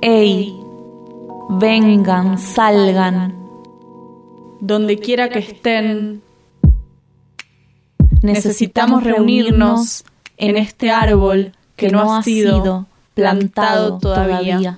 ¡Ey! Vengan, salgan. Donde quiera que estén, necesitamos reunirnos en este árbol que no ha sido plantado todavía.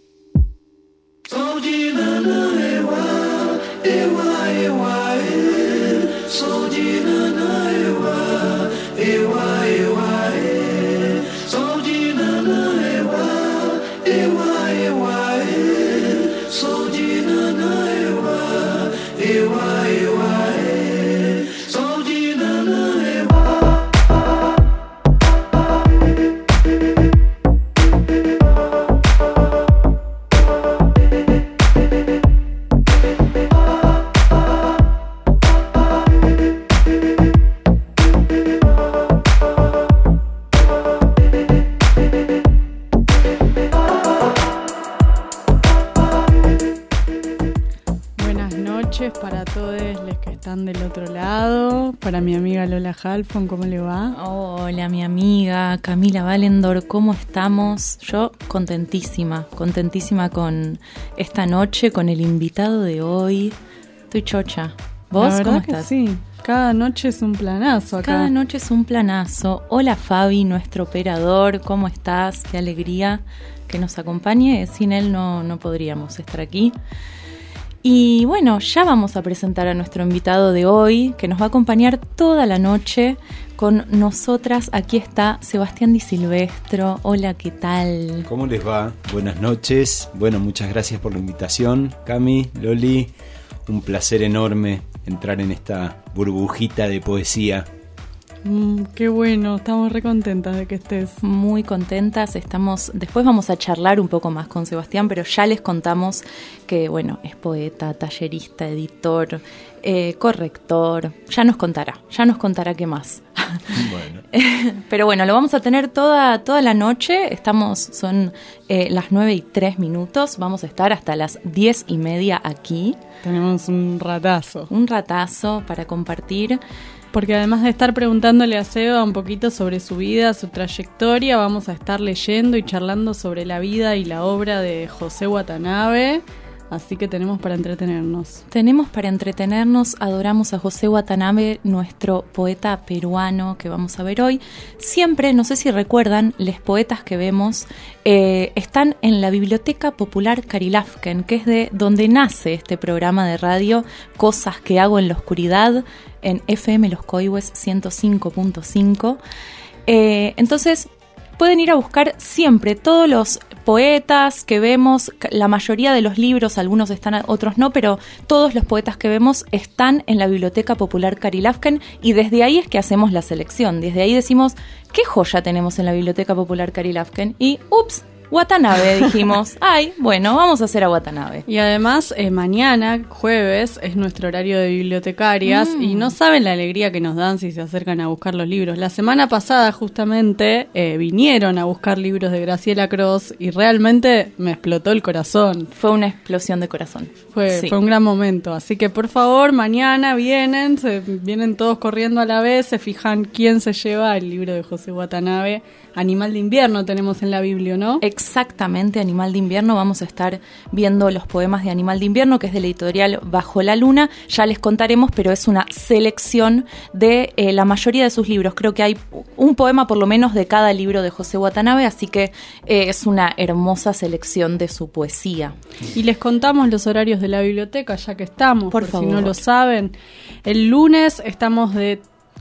Para todos los que están del otro lado, para mi amiga Lola Halfon, ¿cómo le va? Hola, mi amiga Camila Valendor, ¿cómo estamos? Yo contentísima con esta noche, con el invitado de hoy. Estoy chocha. ¿Vos cómo estás? Sí, cada noche es un planazo acá. Cada noche es un planazo. Hola Fabi, nuestro operador, ¿cómo estás? Qué alegría que nos acompañe. Sin él no podríamos estar aquí. Y bueno, ya vamos a presentar a nuestro invitado de hoy, que nos va a acompañar toda la noche con nosotras. Aquí está Sebastián Di Silvestro. Hola, ¿qué tal? ¿Cómo les va? Buenas noches. Bueno, muchas gracias por la invitación, Cami, Loli. Un placer enorme entrar en esta burbujita de poesía. Qué bueno, estamos re contentas de que estés. Muy contentas, después vamos a charlar un poco más con Sebastián, pero ya les contamos que, bueno, es poeta, tallerista, editor, corrector, ya nos contará qué más. Bueno. Pero bueno, lo vamos a tener toda la noche, son las 9:03, vamos a estar hasta las 10:30 aquí. Tenemos un ratazo para compartir. Porque además de estar preguntándole a Seba un poquito sobre su vida, su trayectoria, vamos a estar leyendo y charlando sobre la vida y la obra de José Watanabe. Así que tenemos para entretenernos. Adoramos a José Watanabe, nuestro poeta peruano que vamos a ver hoy. Siempre, no sé si recuerdan, los poetas que vemos están en la Biblioteca Popular Carilafken, que es de donde nace este programa de radio, Cosas que hago en la oscuridad, en FM Los Coihues 105.5. Entonces, pueden ir a buscar siempre todos los poetas que vemos, la mayoría de los libros, algunos están, otros no, pero todos los poetas que vemos están en la Biblioteca Popular Carilafken y desde ahí es que hacemos la selección. Desde ahí decimos, ¿qué joya tenemos en la Biblioteca Popular Carilafken? Y, ups, Watanabe, dijimos. Ay, bueno, vamos a hacer a Watanabe. Y además, mañana, jueves, es nuestro horario de bibliotecarias y no saben la alegría que nos dan si se acercan a buscar los libros. La semana pasada, justamente, vinieron a buscar libros de Graciela Cross y realmente me explotó el corazón. Fue una explosión de corazón. Fue un gran momento. Así que, por favor, mañana vienen todos corriendo a la vez, se fijan quién se lleva el libro de José Watanabe. Animal de invierno tenemos en la Biblia, ¿no? Exactamente, Animal de invierno. Vamos a estar viendo los poemas de Animal de invierno, que es de la editorial Bajo la Luna. Ya les contaremos, pero es una selección de la mayoría de sus libros. Creo que hay un poema por lo menos de cada libro de José Watanabe, así que es una hermosa selección de su poesía. Y les contamos los horarios de la biblioteca, ya que estamos, por favor. Si no lo saben. El lunes estamos de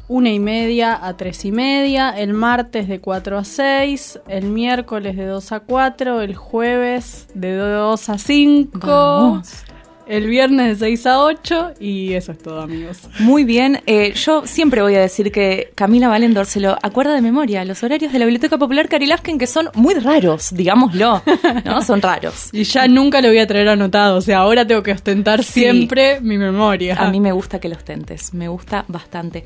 1:30 a 3:30, el martes de 4 a 6, el miércoles de 2 a 4, el jueves de 2 a 5, Vamos. El viernes de 6 a 8 y eso es todo, amigos. Muy bien, yo siempre voy a decir que Camila Valendor se lo acuerda de memoria, los horarios de la Biblioteca Popular Carilafken, que son muy raros, digámoslo, ¿no? Son raros. Y ya nunca lo voy a traer anotado, o sea, ahora tengo que ostentar siempre mi memoria. A mí me gusta que lo ostentes, me gusta bastante.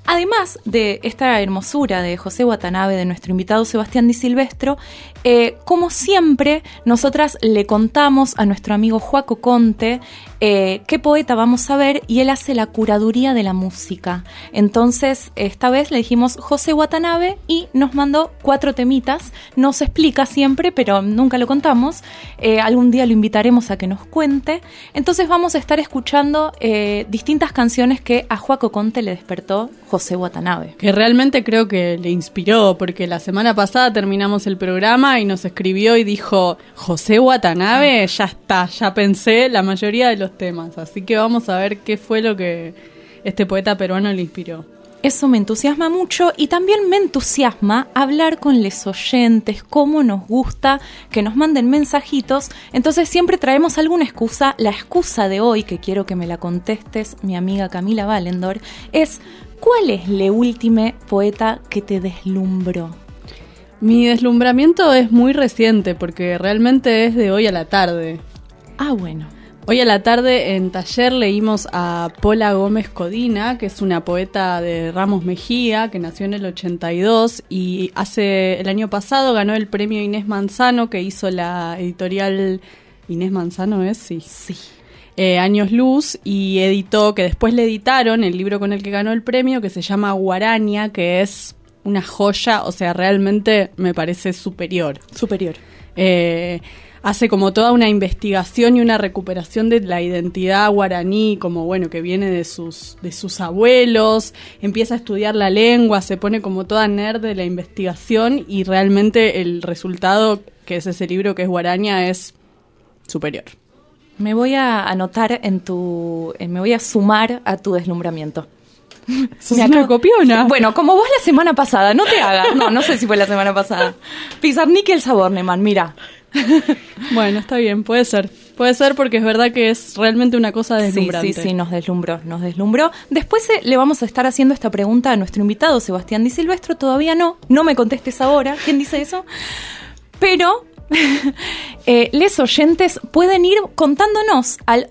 Además de esta hermosura de José Watanabe, de nuestro invitado Sebastián Di Silvestro, como siempre, nosotras le contamos a nuestro amigo Joaco Conte qué poeta vamos a ver, y él hace la curaduría de la música. Entonces, esta vez le dijimos José Watanabe y nos mandó 4 temitas. No se explica siempre, pero nunca lo contamos. Algún día lo invitaremos a que nos cuente. Entonces vamos a estar escuchando distintas canciones que a Joaco Conte le despertó José Watanabe. Que realmente creo que le inspiró, porque la semana pasada terminamos el programa y nos escribió y dijo, José Watanabe, ya está, ya pensé la mayoría de los temas. Así que vamos a ver qué fue lo que este poeta peruano le inspiró. Eso me entusiasma mucho, y también me entusiasma hablar con los oyentes, cómo nos gusta que nos manden mensajitos. Entonces siempre traemos alguna excusa. La excusa de hoy, que quiero que me la contestes, mi amiga Camila Valendor, es ¿cuál es el último poeta que te deslumbró? Mi deslumbramiento es muy reciente, porque realmente es de hoy a la tarde. Ah, bueno. Hoy a la tarde en taller leímos a Pola Gómez Codina, que es una poeta de Ramos Mejía, que nació en el 82 y el año pasado ganó el premio Inés Manzano, que hizo la editorial Inés Manzano, ¿es? Sí. Años Luz, y editó, que después le editaron el libro con el que ganó el premio, que se llama Guaraña, que es una joya, o sea, realmente me parece superior. Hace como toda una investigación y una recuperación de la identidad guaraní, como bueno, que viene de sus abuelos, empieza a estudiar la lengua, se pone como toda nerd de la investigación, y realmente el resultado, que es ese libro que es Guaraña, es superior. Me voy a anotar me voy a sumar a tu deslumbramiento. ¿Sos una copiona? Bueno, como vos la semana pasada, no te hagas. No sé si fue la semana pasada. Pizarnik y el sabor, Neman, mira. Bueno, está bien, puede ser porque es verdad que es realmente una cosa deslumbrante. Sí, nos deslumbró. Después le vamos a estar haciendo esta pregunta a nuestro invitado Sebastián Di Silvestro, todavía no me contestes ahora, ¿quién dice eso? Pero les oyentes pueden ir contándonos al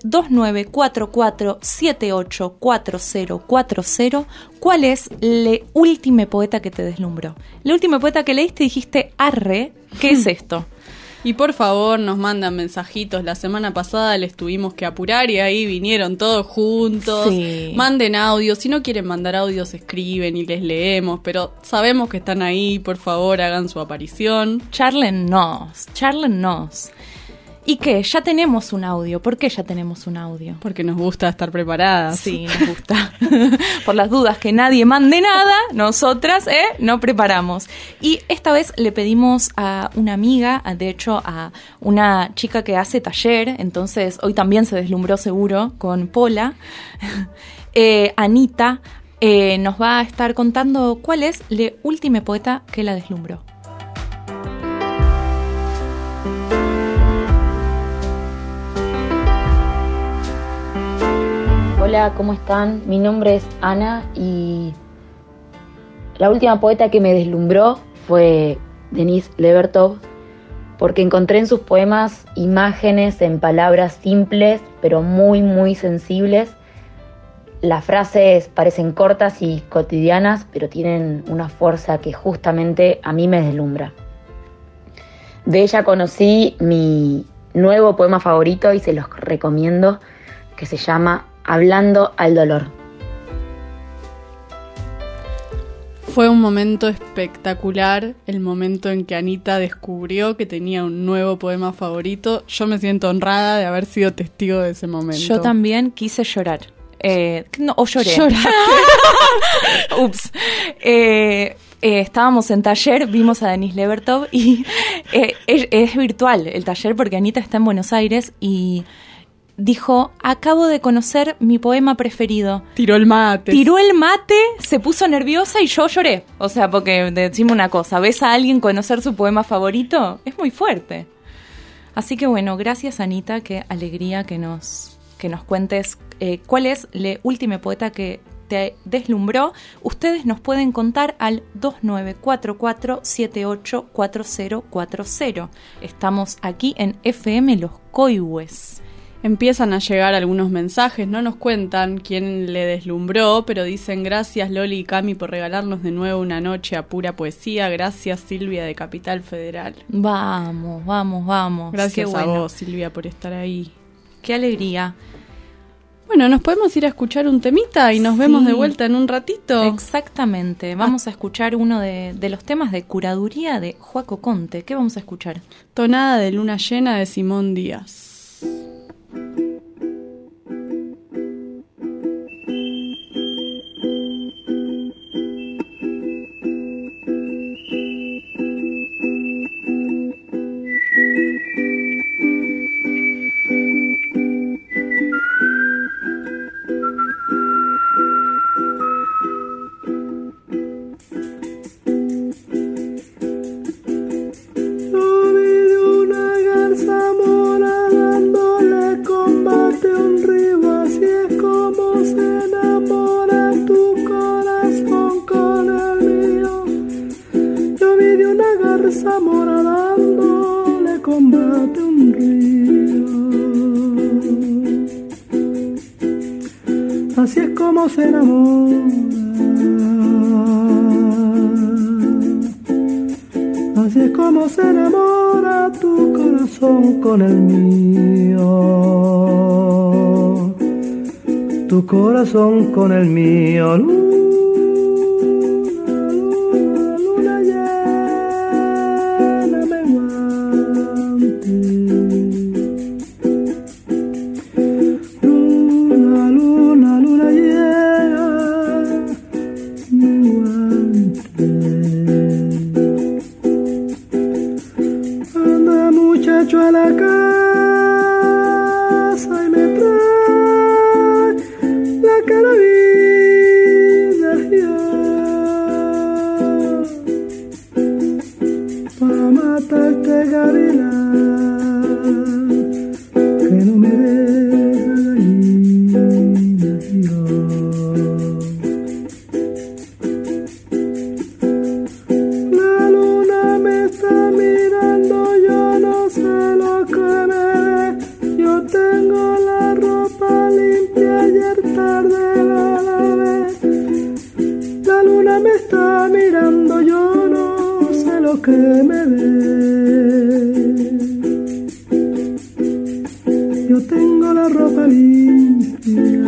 2944784040 cuál es el último poeta que te deslumbró. El último poeta que leíste y dijiste, arre, ¿qué es esto? Y por favor nos mandan mensajitos. La semana pasada les tuvimos que apurar y ahí vinieron todos juntos. Sí. Manden audios. Si no quieren mandar audios, escriben y les leemos. Pero sabemos que están ahí. Por favor, hagan su aparición. Charlennos. ¿Y qué? Ya tenemos un audio. ¿Por qué ya tenemos un audio? Porque nos gusta estar preparadas. Sí, nos gusta. Por las dudas que nadie mande nada, nosotras no preparamos. Y esta vez le pedimos a una amiga, de hecho a una chica que hace taller, entonces hoy también se deslumbró seguro con Pola, Anita, nos va a estar contando cuál es el último poeta que la deslumbró. Hola, ¿cómo están? Mi nombre es Ana y la última poeta que me deslumbró fue Denise Levertov, porque encontré en sus poemas imágenes en palabras simples pero muy muy sensibles. Las frases parecen cortas y cotidianas, pero tienen una fuerza que justamente a mí me deslumbra. De ella conocí mi nuevo poema favorito y se los recomiendo, que se llama Hablando al dolor. Fue un momento espectacular, el momento en que Anita descubrió que tenía un nuevo poema favorito. Yo me siento honrada de haber sido testigo de ese momento. Yo también quise llorar. Lloré. Ups. Estábamos en taller, vimos a Denise Levertov y es virtual el taller porque Anita está en Buenos Aires y dijo, acabo de conocer mi poema preferido. Tiró el mate, se puso nerviosa y yo lloré. O sea, porque decime una cosa, ¿ves a alguien conocer su poema favorito? Es muy fuerte. Así que bueno, gracias Anita, qué alegría que nos cuentes cuál es el último poeta que te deslumbró. Ustedes nos pueden contar al 2944784040. Estamos aquí en FM Los Coihues. Empiezan a llegar algunos mensajes, no nos cuentan quién le deslumbró, pero dicen: gracias Loli y Cami por regalarnos de nuevo una noche a pura poesía. Gracias Silvia de Capital Federal. Vamos, vamos, vamos. Gracias a vos, Silvia, por estar ahí. Qué alegría. Bueno, nos podemos ir a escuchar un temita y nos vemos de vuelta en un ratito. Exactamente, vamos a escuchar uno de los temas de curaduría de Joaco Conte. ¿Qué vamos a escuchar? Tonada de luna llena de Simón Díaz. Así es como se enamora, así es como se enamora tu corazón con el mío, tu corazón con el mío. Luna llena menguante, luna llena menguante. Anda muchacho a la casa y me trae la carabina para matarte, gavilán, que no me deja gallina. La luna me está mirando, yo no sé lo que me ve. Yo tengo la ropa limpia, ayer tarde la lavé. La luna me está mirando, yo no sé lo que me ve. Yo tengo la ropa limpia,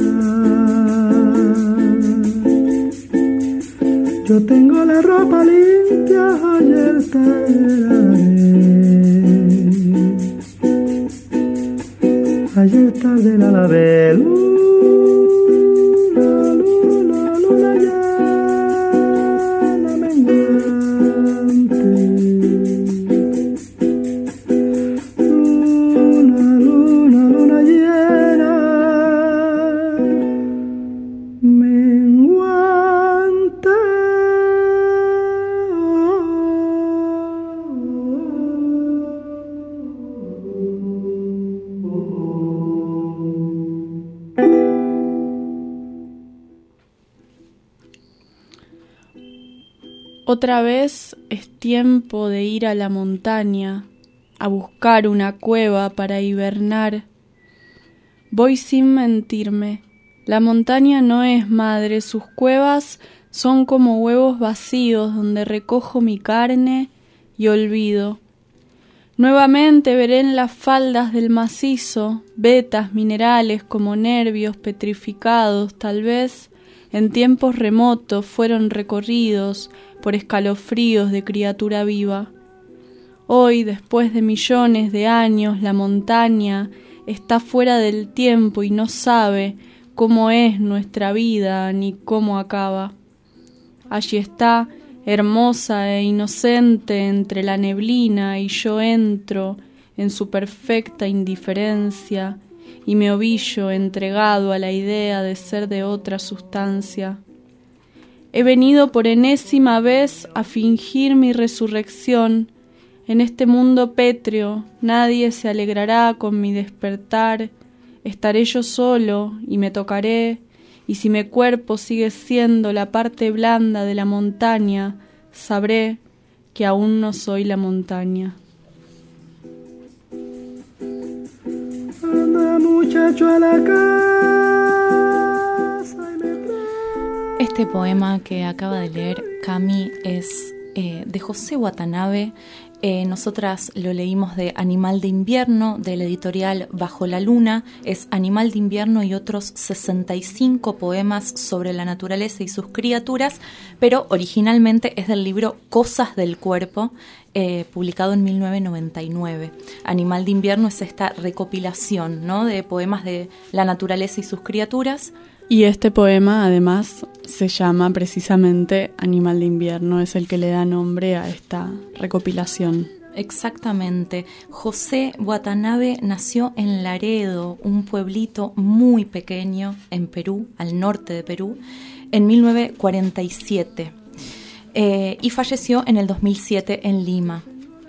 yo tengo la ropa limpia, ayer tarde la lavé. Ayer tarde la lavé. Luna llena menguante. Luna llena menguante. Otra vez es tiempo de ir a la montaña, a buscar una cueva para hibernar. Voy sin mentirme, la montaña no es madre, sus cuevas son como huevos vacíos donde recojo mi carne y olvido. Nuevamente veré en las faldas del macizo vetas minerales como nervios petrificados, tal vez en tiempos remotos fueron recorridos por escalofríos de criatura viva. Hoy, después de millones de años, la montaña está fuera del tiempo y no sabe cómo es nuestra vida ni cómo acaba. Allí está, hermosa e inocente entre la neblina, y yo entro en su perfecta indiferencia y me ovillo entregado a la idea de ser de otra sustancia. He venido por enésima vez a fingir mi resurrección. En este mundo pétreo nadie se alegrará con mi despertar. Estaré yo solo y me tocaré, y si mi cuerpo sigue siendo la parte blanda de la montaña, sabré que aún no soy la montaña. Anda muchacho echo a la casa y me trae. Este poema que acaba de leer Cami es de José Watanabe. Nosotras lo leímos de Animal de Invierno, de la editorial Bajo la Luna. Es Animal de Invierno y otros 65 poemas sobre la naturaleza y sus criaturas, pero originalmente es del libro Cosas del Cuerpo, publicado en 1999. Animal de Invierno es esta recopilación, ¿no?, de poemas de la naturaleza y sus criaturas. Y este poema, además, se llama precisamente Animal de Invierno, es el que le da nombre a esta recopilación. Exactamente. José Watanabe nació en Laredo, un pueblito muy pequeño en Perú, al norte de Perú, en 1947. Y falleció en el 2007 en Lima.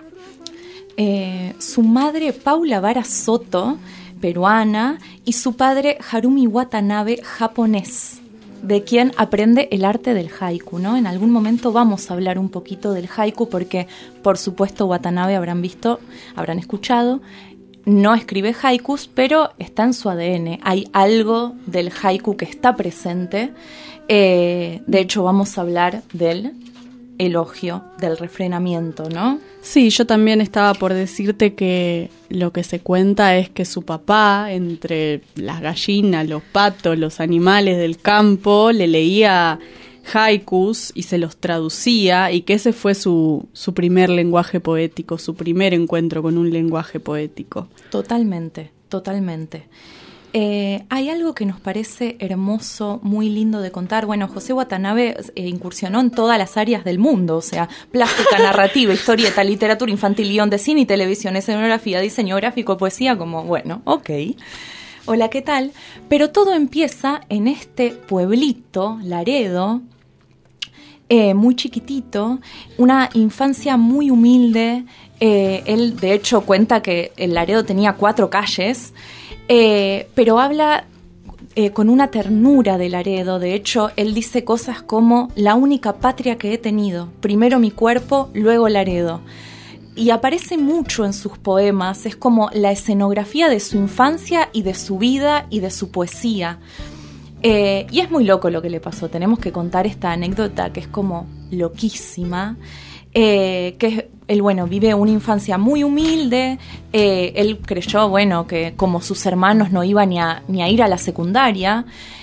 Su madre, Paula Vara Soto, peruana, y su padre, Harumi Watanabe, japonés, de quien aprende el arte del haiku, ¿no? En algún momento vamos a hablar un poquito del haiku porque, por supuesto, Watanabe habrán escuchado, no escribe haikus, pero está en su ADN. Hay algo del haiku que está presente. De hecho, vamos a hablar del elogio, del refrenamiento, ¿no? Sí, yo también estaba por decirte que lo que se cuenta es que su papá, entre las gallinas, los patos, los animales del campo, le leía haikus y se los traducía, y que ese fue su primer lenguaje poético, su primer encuentro con un lenguaje poético. Totalmente, totalmente. Hay algo que nos parece hermoso, muy lindo de contar. Bueno, José Watanabe incursionó en todas las áreas del mundo, o sea, plástica, narrativa, historieta, literatura infantil, guión de cine y televisión, escenografía, diseño gráfico, poesía, como, bueno, ok. Hola, ¿qué tal? Pero todo empieza en este pueblito, Laredo, muy chiquitito, una infancia muy humilde. Él, de hecho, cuenta que el Laredo tenía 4 calles, pero habla con una ternura de Laredo. De hecho, él dice cosas como: la única patria que he tenido, primero mi cuerpo, luego Laredo. Y aparece mucho en sus poemas, es como la escenografía de su infancia y de su vida y de su poesía. Y es muy loco lo que le pasó, tenemos que contar esta anécdota que es como loquísima. Que él, bueno, vive una infancia muy humilde. Él creyó, bueno, que como sus hermanos no iba ni a ir a la secundaria,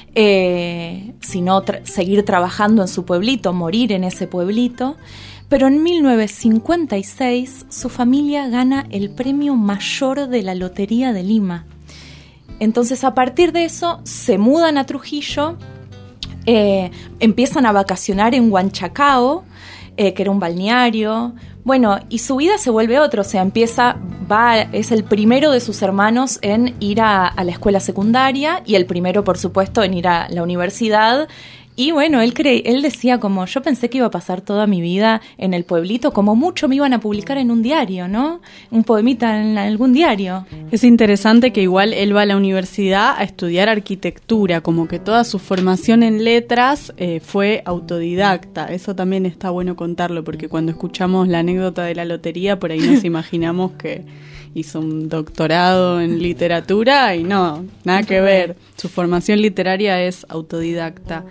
sino seguir trabajando en su pueblito, morir en ese pueblito. Pero en 1956 su familia gana el premio mayor de la Lotería de Lima. Entonces, a partir de eso, se mudan a Trujillo, empiezan a vacacionar en Huanchacao, que era un balneario. Bueno, y su vida se vuelve otra, o sea, es el primero de sus hermanos en ir a la escuela secundaria y el primero, por supuesto, en ir a la universidad. Y bueno, él decía como: yo pensé que iba a pasar toda mi vida en el pueblito, como mucho me iban a publicar en un diario, ¿no? Un poemita en algún diario. Es interesante que igual él va a la universidad a estudiar arquitectura, como que toda su formación en letras fue autodidacta. Eso también está bueno contarlo, porque cuando escuchamos la anécdota de la lotería, por ahí nos imaginamos que hizo un doctorado en literatura y no, nada que ver. Su formación literaria es autodidacta.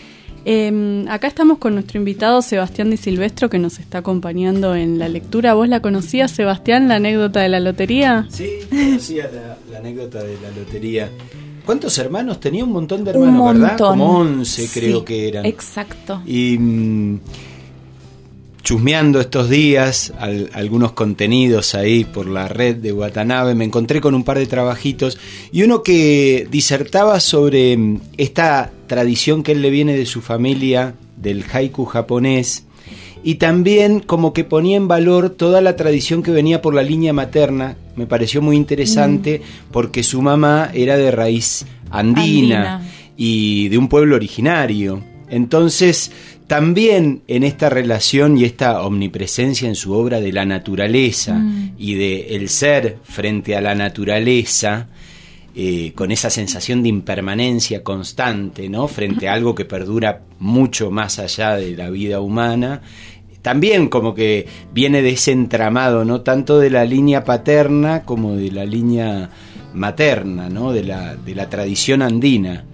Acá estamos con nuestro invitado Sebastián Di Silvestro, que nos está acompañando en la lectura. ¿Vos la conocías, Sebastián, la anécdota de la lotería? Sí, conocía la anécdota de la lotería. ¿Cuántos hermanos? Tenía un montón de hermanos, ¿verdad? Como 11 creo, sí, que eran. Exacto. Y chusmeando estos días algunos contenidos ahí por la red de Watanabe, me encontré con un par de trabajitos y uno que disertaba sobre esta tradición que él le viene de su familia del haiku japonés, y también como que ponía en valor toda la tradición que venía por la línea materna. Me pareció muy interesante porque su mamá era de raíz andina y de un pueblo originario. Entonces, también en esta relación y esta omnipresencia en su obra de la naturaleza y de el ser frente a la naturaleza, con esa sensación de impermanencia constante, ¿no?, frente a algo que perdura mucho más allá de la vida humana, también como que viene de ese entramado, no tanto de la línea paterna como de la línea materna, ¿no? De la tradición andina.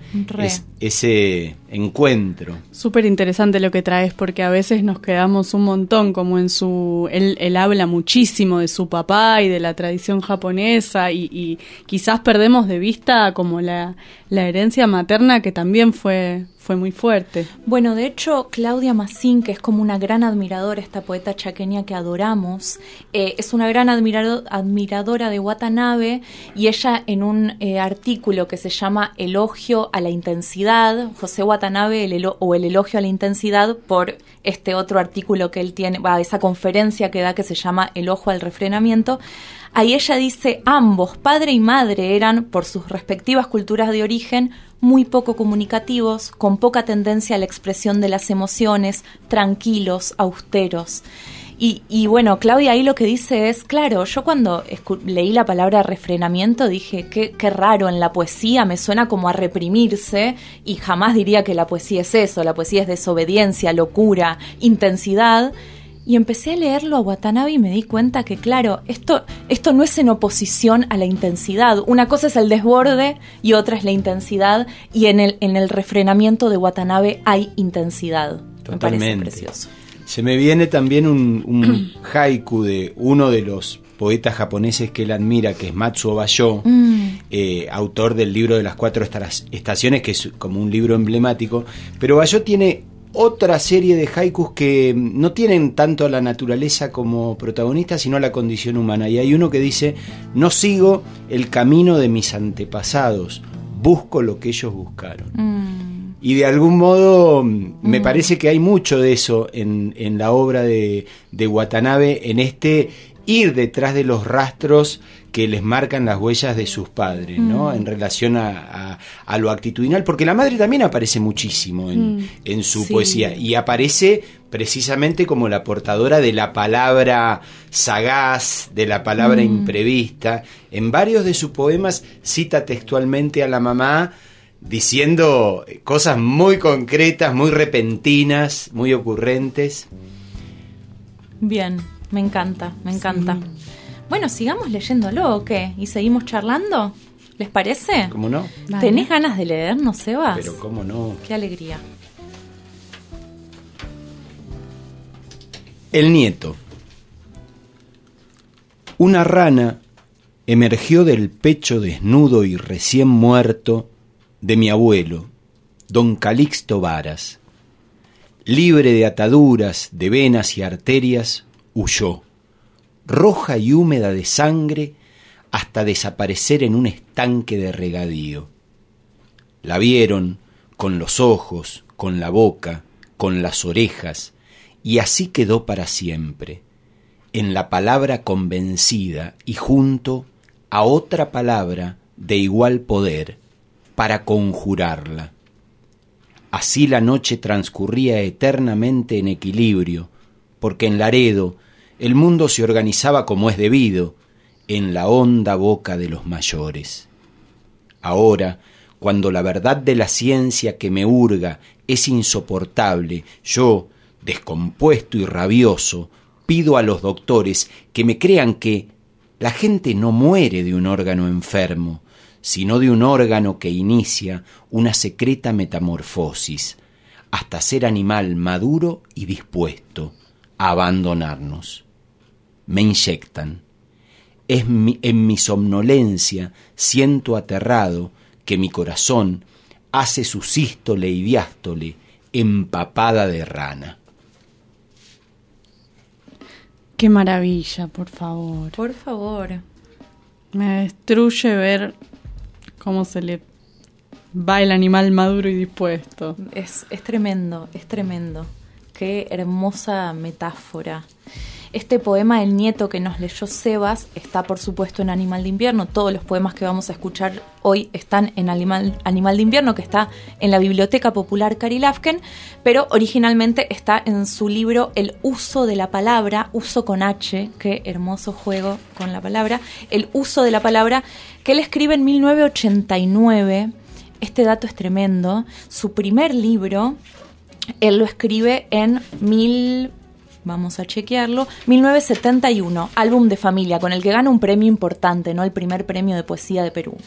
Ese encuentro. Súper interesante lo que traes, porque a veces nos quedamos un montón como en él habla muchísimo de su papá y de la tradición japonesa y quizás perdemos de vista como la herencia materna, que también fue muy fuerte. Bueno, de hecho, Claudia Massín, que es como una gran admiradora, esta poeta chaqueña que adoramos, es una gran admiradora de Watanabe, y ella en un artículo que se llama Elogio a la intensidad, José Watanabe, el elogio a la intensidad, por este otro artículo que él tiene, esa conferencia que da que se llama El ojo al refrenamiento. Ahí ella dice, ambos, padre y madre, eran, por sus respectivas culturas de origen, muy poco comunicativos, con poca tendencia a la expresión de las emociones, tranquilos, austeros. Y bueno, Claudia ahí lo que dice es, claro, yo cuando leí la palabra refrenamiento dije, qué raro, en la poesía me suena como a reprimirse, y jamás diría que la poesía es eso, la poesía es desobediencia, locura, intensidad. Y empecé a leerlo a Watanabe y me di cuenta que, claro, esto no es en oposición a la intensidad. Una cosa es el desborde y otra es la intensidad, y en el refrenamiento de Watanabe hay intensidad. Totalmente. Me parece precioso. Se me viene también un haiku de uno de los poetas japoneses que él admira, que es Matsuo Basho, autor del libro de las 4 estaciones, que es como un libro emblemático. Pero Basho tiene otra serie de haikus que no tienen tanto a la naturaleza como protagonista, sino a la condición humana. Y hay uno que dice: no sigo el camino de mis antepasados, busco lo que ellos buscaron. Y de algún modo me parece que hay mucho de eso en la obra de Watanabe, en este ir detrás de los rastros que les marcan las huellas de sus padres, ¿no? En relación a lo actitudinal, porque la madre también aparece muchísimo en su poesía, y aparece precisamente como la portadora de la palabra sagaz, de la palabra imprevista. En varios de sus poemas cita textualmente a la mamá, diciendo cosas muy concretas, muy repentinas, muy ocurrentes. Bien, me encanta. Sí. Bueno, sigamos leyéndolo, ¿o qué? ¿Y seguimos charlando? ¿Les parece? ¿Cómo no? Vale. ¿Tenés ganas de leernos, Sebas? Pero cómo no. Qué alegría. El nieto. Una rana emergió del pecho desnudo y recién muerto de mi abuelo, don Calixto Varas. Libre de ataduras, de venas y arterias, huyó, roja y húmeda de sangre, hasta desaparecer en un estanque de regadío. La vieron con los ojos, con la boca, con las orejas, y así quedó para siempre, en la palabra convencida y junto a otra palabra de igual poder, para conjurarla. Así la noche transcurría eternamente en equilibrio, porque en Laredo el mundo se organizaba como es debido, en la honda boca de los mayores. Ahora, cuando la verdad de la ciencia que me hurga es insoportable, yo, descompuesto y rabioso, pido a los doctores que me crean que la gente no muere de un órgano enfermo, sino de un órgano que inicia una secreta metamorfosis, hasta ser animal maduro y dispuesto a abandonarnos. Me inyectan. En mi somnolencia siento aterrado que mi corazón hace su sístole y diástole empapada de rana. Qué maravilla, por favor. Por favor. Me destruye ver cómo se le va el animal maduro y dispuesto. Es tremendo, es tremendo. Qué hermosa metáfora. Este poema El nieto que nos leyó Sebas está, por supuesto, en Animal de Invierno. Todos los poemas que vamos a escuchar hoy están en Animal de Invierno, que está en la Biblioteca Popular Cari Lafken, pero originalmente está en su libro El uso de la palabra, uso con H, qué hermoso juego con la palabra, El uso de la palabra, que él escribe en 1989. Este dato es tremendo. Su primer libro, él lo escribe en vamos a chequearlo. 1971, álbum de familia, con el que gana un premio importante, ¿no? El primer premio de poesía de Perú.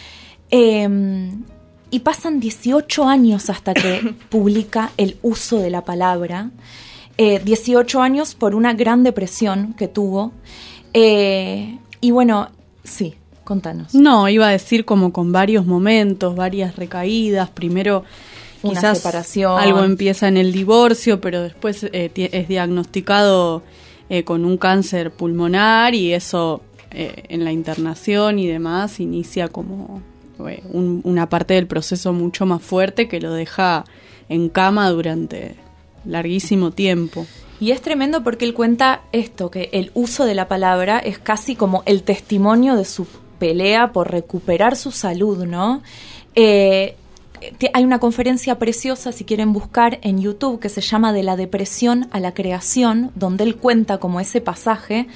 Y pasan 18 años hasta que publica El uso de la palabra. 18 años por una gran depresión que tuvo. Y bueno, sí, contanos. No, iba a decir como con varios momentos, varias recaídas. Primero, una quizás separación. Algo empieza en el divorcio, pero después es diagnosticado con un cáncer pulmonar y eso en la internación y demás inicia como una parte del proceso mucho más fuerte que lo deja en cama durante larguísimo tiempo. Y es tremendo porque él cuenta esto, que el uso de la palabra es casi como el testimonio de su pelea por recuperar su salud, ¿no? Hay una conferencia preciosa, si quieren buscar, en YouTube, que se llama De la depresión a la creación, donde él cuenta como ese pasaje,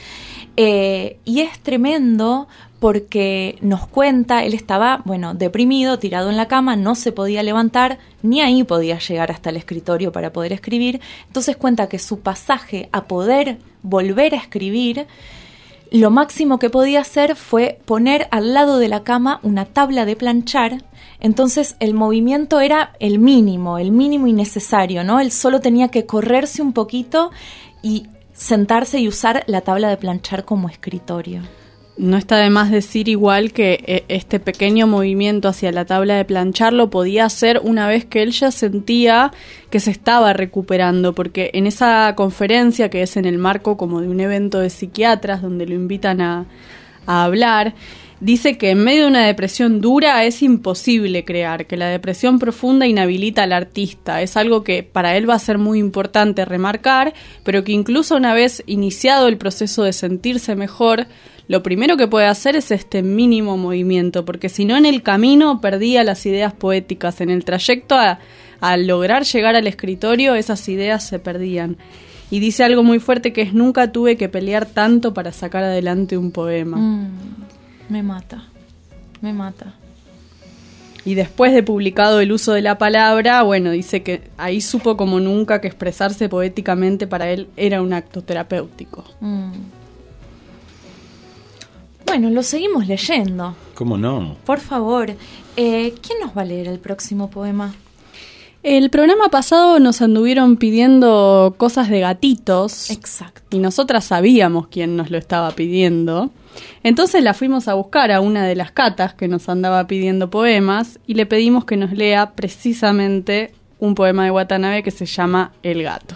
y es tremendo porque nos cuenta, él estaba, deprimido, tirado en la cama, no se podía levantar, ni ahí podía llegar hasta el escritorio para poder escribir. Entonces cuenta que su pasaje a poder volver a escribir, lo máximo que podía hacer fue poner al lado de la cama una tabla de planchar. Entonces el movimiento era el mínimo y necesario, ¿no? Él solo tenía que correrse un poquito y sentarse y usar la tabla de planchar como escritorio. No está de más decir igual que este pequeño movimiento hacia la tabla de planchar lo podía hacer una vez que él ya sentía que se estaba recuperando, porque en esa conferencia, que es en el marco como de un evento de psiquiatras donde lo invitan a hablar, dice que en medio de una depresión dura es imposible crear, que la depresión profunda inhabilita al artista. Es algo que para él va a ser muy importante remarcar, pero que incluso una vez iniciado el proceso de sentirse mejor, lo primero que puede hacer es este mínimo movimiento, porque si no en el camino perdía las ideas poéticas. En el trayecto a lograr llegar al escritorio, esas ideas se perdían. Y dice algo muy fuerte que es: nunca tuve que pelear tanto para sacar adelante un poema. Me mata. Y después de publicado El uso de la palabra, dice que ahí supo como nunca que expresarse poéticamente para él era un acto terapéutico. Bueno, lo seguimos leyendo. ¿Cómo no? Por favor, ¿quién nos va a leer el próximo poema? El programa pasado nos anduvieron pidiendo cosas de gatitos. Exacto. Y nosotras sabíamos quién nos lo estaba pidiendo. Entonces la fuimos a buscar a una de las catas que nos andaba pidiendo poemas y le pedimos que nos lea precisamente un poema de Watanabe que se llama El gato.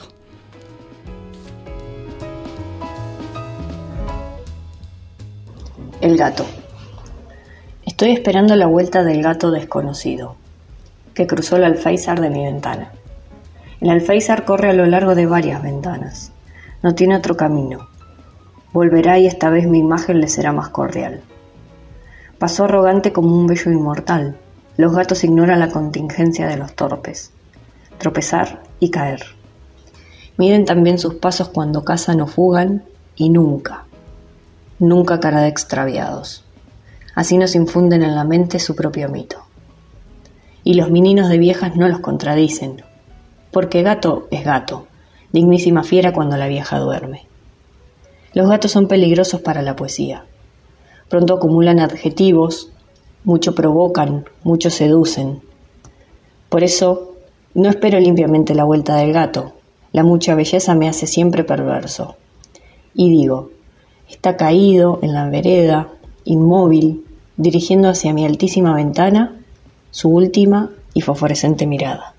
El gato. Estoy esperando la vuelta del gato desconocido, que cruzó el alféizar de mi ventana. El alféizar corre a lo largo de varias ventanas. No tiene otro camino. Volverá y esta vez mi imagen le será más cordial. Pasó arrogante como un bello inmortal. Los gatos ignoran la contingencia de los torpes. Tropezar y caer. Miren también sus pasos cuando cazan o fugan y nunca cara de extraviados. Así nos infunden en la mente su propio mito. Y los meninos de viejas no los contradicen, porque gato es gato, dignísima fiera cuando la vieja duerme. Los gatos son peligrosos para la poesía. Pronto acumulan adjetivos, mucho provocan, mucho seducen. Por eso, no espero limpiamente la vuelta del gato. La mucha belleza me hace siempre perverso. Y digo, está caído en la vereda, inmóvil, dirigiendo hacia mi altísima ventana su última y fosforescente mirada.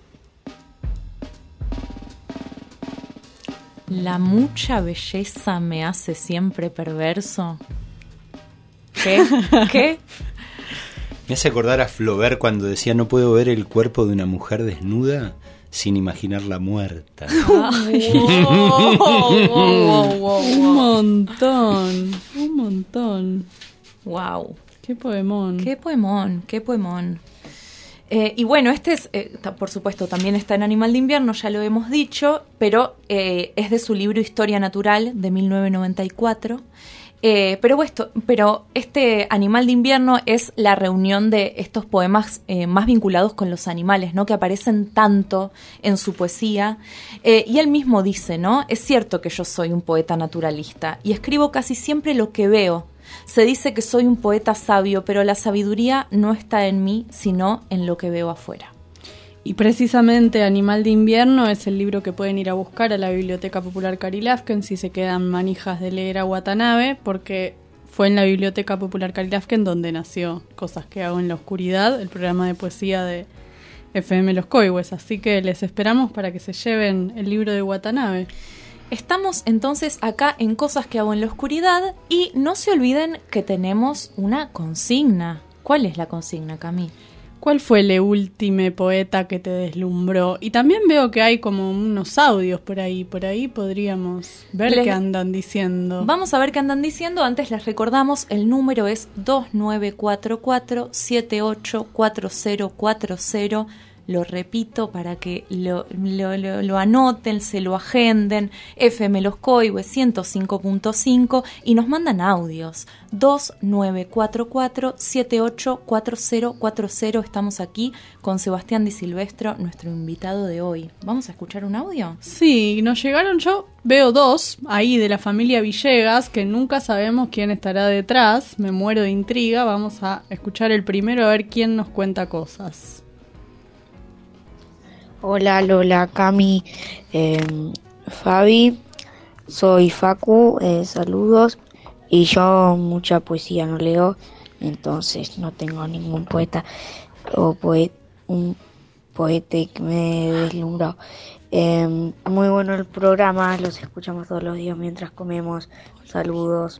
La mucha belleza me hace siempre perverso. ¿Qué? Me hace acordar a Flaubert cuando decía: no puedo ver el cuerpo de una mujer desnuda sin imaginarla muerta. Un montón. Wow. Qué poemón. Y bueno, este es, por supuesto, también está en Animal de Invierno, ya lo hemos dicho, pero es de su libro Historia Natural de 1994. Pero este Animal de Invierno es la reunión de estos poemas más vinculados con los animales, ¿no? Que aparecen tanto en su poesía. Y él mismo dice, ¿no? Es cierto que yo soy un poeta naturalista y escribo casi siempre lo que veo. Se dice que soy un poeta sabio, pero la sabiduría no está en mí, sino en lo que veo afuera. Y precisamente Animal de Invierno es el libro que pueden ir a buscar a la Biblioteca Popular Cari Lafken si se quedan manijas de leer a Watanabe, porque fue en la Biblioteca Popular Cari Lafken donde nació Cosas que hago en la oscuridad, el programa de poesía de FM Los Coihues. Así que les esperamos para que se lleven el libro de Watanabe. Estamos entonces acá en Cosas que hago en la oscuridad y no se olviden que tenemos una consigna. ¿Cuál es la consigna, Cami? ¿Cuál fue el último poeta que te deslumbró? Y también veo que hay como unos audios por ahí podríamos ver qué andan diciendo. Vamos a ver qué andan diciendo. Antes les recordamos, el número es 2944-784040. Lo repito para que lo anoten, se lo agenden. FM Los Coihues 105.5 y nos mandan audios. 2944-784040. Estamos aquí con Sebastián Di Silvestro, nuestro invitado de hoy. ¿Vamos a escuchar un audio? Sí, nos llegaron, yo veo dos ahí de la familia Villegas, que nunca sabemos quién estará detrás. Me muero de intriga. Vamos a escuchar el primero a ver quién nos cuenta cosas. Hola Lola, Cami, Fabi, soy Facu, saludos. Y yo mucha poesía no leo, entonces no tengo ningún poeta o un poeta que me deslumbró. Muy bueno el programa, los escuchamos todos los días mientras comemos. Saludos.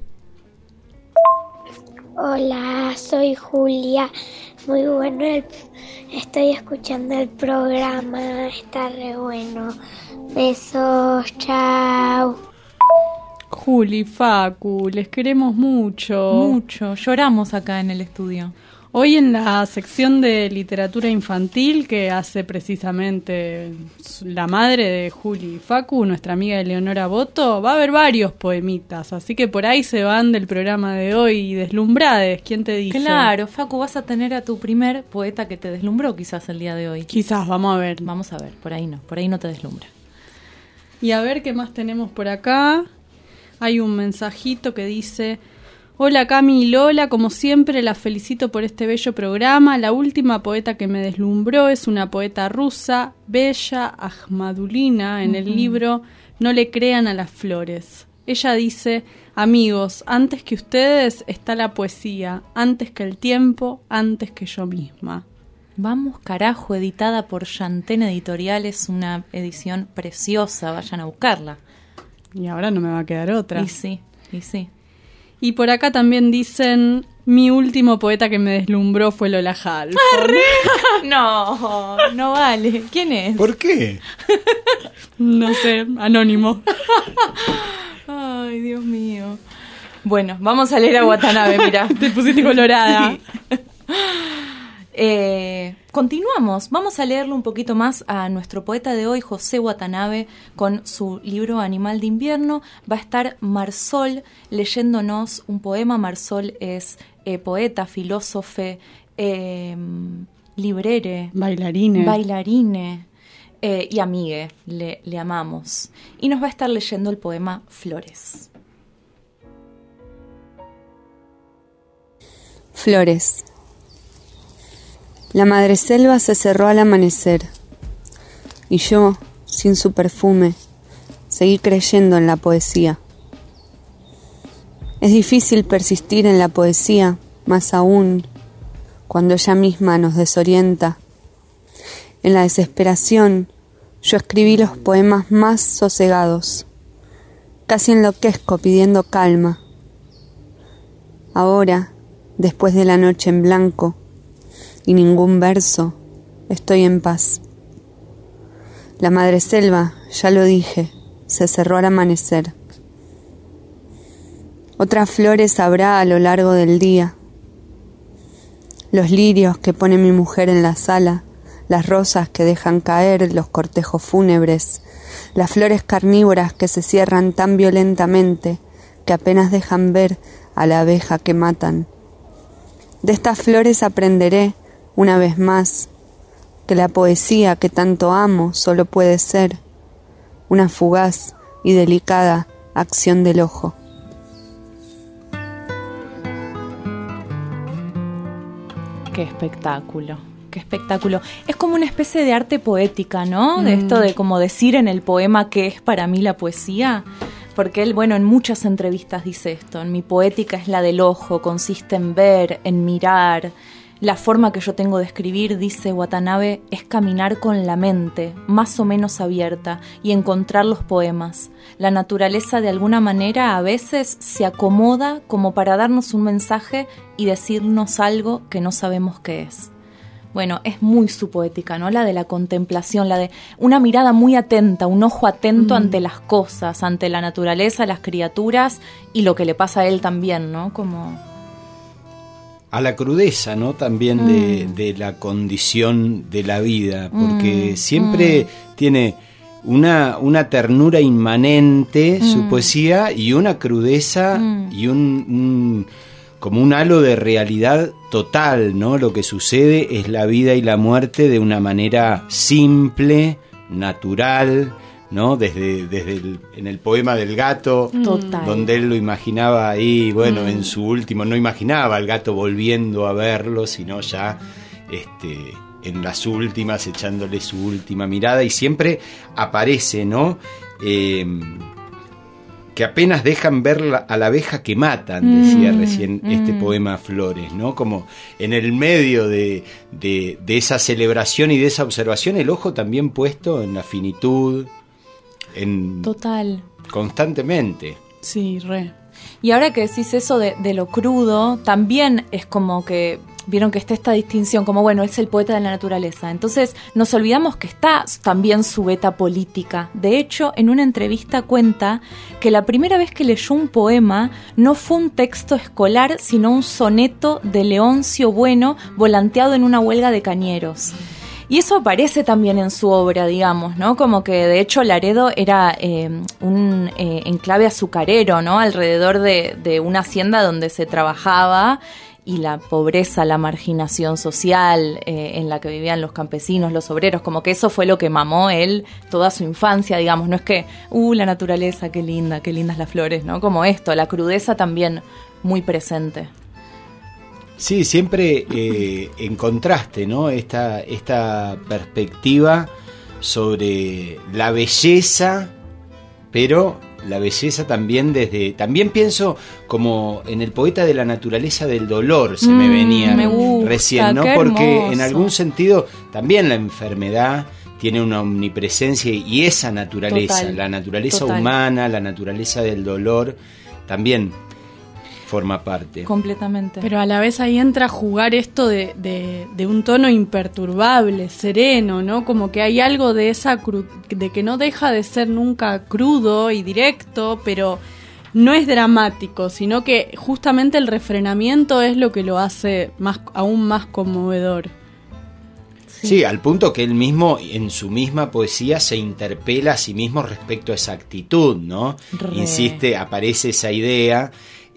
Hola, soy Julia. Muy bueno, estoy escuchando el programa, está re bueno. Besos, chao. Juli, Facu, les queremos mucho. Mucho, lloramos acá en el estudio. Hoy en la sección de literatura infantil que hace precisamente la madre de Juli y Facu, nuestra amiga Eleonora Boto, va a haber varios poemitas, así que por ahí se van del programa de hoy deslumbrades. ¿Quién te dice? Claro, Facu, vas a tener a tu primer poeta que te deslumbró quizás el día de hoy. Quizás, vamos a ver. Vamos a ver, por ahí no te deslumbra. Y a ver qué más tenemos por acá. Hay un mensajito que dice: hola Cami y Lola, como siempre las felicito por este bello programa. La última poeta que me deslumbró es una poeta rusa, Bella Ahmadulina, en el libro No le crean a las flores. Ella dice: amigos, antes que ustedes está la poesía, antes que el tiempo, antes que yo misma. Vamos carajo, editada por Yantén Editoriales, una edición preciosa, vayan a buscarla. Y ahora no me va a quedar otra. Y sí. Y por acá también dicen: mi último poeta que me deslumbró fue Lola Halfon. No vale. ¿Quién es? ¿Por qué? No sé, anónimo. Ay, Dios mío. Bueno, vamos a leer a Watanabe, mira. Te pusiste colorada. Sí. Continuamos, vamos a leerle un poquito más a nuestro poeta de hoy, José Watanabe, con su libro Animal de Invierno. Va a estar Marsol leyéndonos un poema. Marsol es poeta, filósofe, librere, bailarine y amigue, le amamos. Y nos va a estar leyendo el poema Flores. Flores. La madreselva se cerró al amanecer, y yo, sin su perfume, seguí creyendo en la poesía. Es difícil persistir en la poesía, más aún cuando ella misma nos desorienta. En la desesperación, yo escribí los poemas más sosegados. Casi enloquezco pidiendo calma. Ahora, después de la noche en blanco, y ningún verso, estoy en paz. La madreselva, ya lo dije, se cerró al amanecer. Otras flores habrá a lo largo del día. Los lirios que pone mi mujer en la sala, las rosas que dejan caer los cortejos fúnebres, las flores carnívoras que se cierran tan violentamente que apenas dejan ver a la abeja que matan. De estas flores aprenderé, una vez más, que la poesía que tanto amo solo puede ser una fugaz y delicada acción del ojo. ¡Qué espectáculo! ¡Qué espectáculo! Es como una especie de arte poética, ¿no? De esto de como decir en el poema qué es para mí la poesía. Porque él, bueno, en muchas entrevistas dice esto. En mi poética es la del ojo, consiste en ver, en mirar. La forma que yo tengo de escribir, dice Watanabe, es caminar con la mente, más o menos abierta, y encontrar los poemas. La naturaleza, de alguna manera, a veces se acomoda como para darnos un mensaje y decirnos algo que no sabemos qué es. Bueno, es muy su poética, ¿no? La de la contemplación, la de una mirada muy atenta, un ojo atento ante las cosas, ante la naturaleza, las criaturas y lo que le pasa a él también, ¿no? Como a la crudeza, ¿no? También de la condición de la vida, porque siempre tiene una ternura inmanente su poesía y una crudeza y como un halo de realidad total, ¿no? Lo que sucede es la vida y la muerte de una manera simple, natural, ¿no? Desde en el poema del gato, donde él lo imaginaba ahí, bueno, en su último, no imaginaba al gato volviendo a verlo, sino ya en las últimas, echándole su última mirada, y siempre aparece, ¿no? Que apenas dejan ver a la abeja que matan, decía recién este poema Flores, ¿no? Como en el medio de esa celebración y de esa observación, el ojo también puesto en la finitud, total, constantemente. Sí, re. Y ahora que decís eso de lo crudo, también es como que vieron que está esta distinción, como bueno, es el poeta de la naturaleza. Entonces nos olvidamos que está también su beta política. De hecho, en una entrevista cuenta que la primera vez que leyó un poema no fue un texto escolar, sino un soneto de Leoncio Bueno volanteado en una huelga de cañeros. Y eso aparece también en su obra, digamos, ¿no? Como que de hecho Laredo era un enclave azucarero, ¿no? Alrededor de una hacienda donde se trabajaba, y la pobreza, la marginación social en la que vivían los campesinos, los obreros, como que eso fue lo que mamó él toda su infancia, digamos. No es que, la naturaleza, qué lindas las flores, ¿no? Como esto, la crudeza también muy presente. Sí, siempre en contraste, ¿no? Esta perspectiva sobre la belleza, pero la belleza también también pienso como en el poeta de la naturaleza del dolor, se me venía recién, ¿no? Porque en algún sentido también la enfermedad tiene una omnipresencia, y esa naturaleza, la naturaleza humana, la naturaleza del dolor, también forma parte. Completamente. Pero a la vez ahí entra a jugar esto de un tono imperturbable, sereno, ¿no? Como que hay algo de de que no deja de ser nunca crudo y directo, pero no es dramático, sino que justamente el refrenamiento es lo que lo hace aún más conmovedor. Sí, al punto que él mismo, en su misma poesía, se interpela a sí mismo respecto a esa actitud, ¿no? Insiste, aparece esa idea.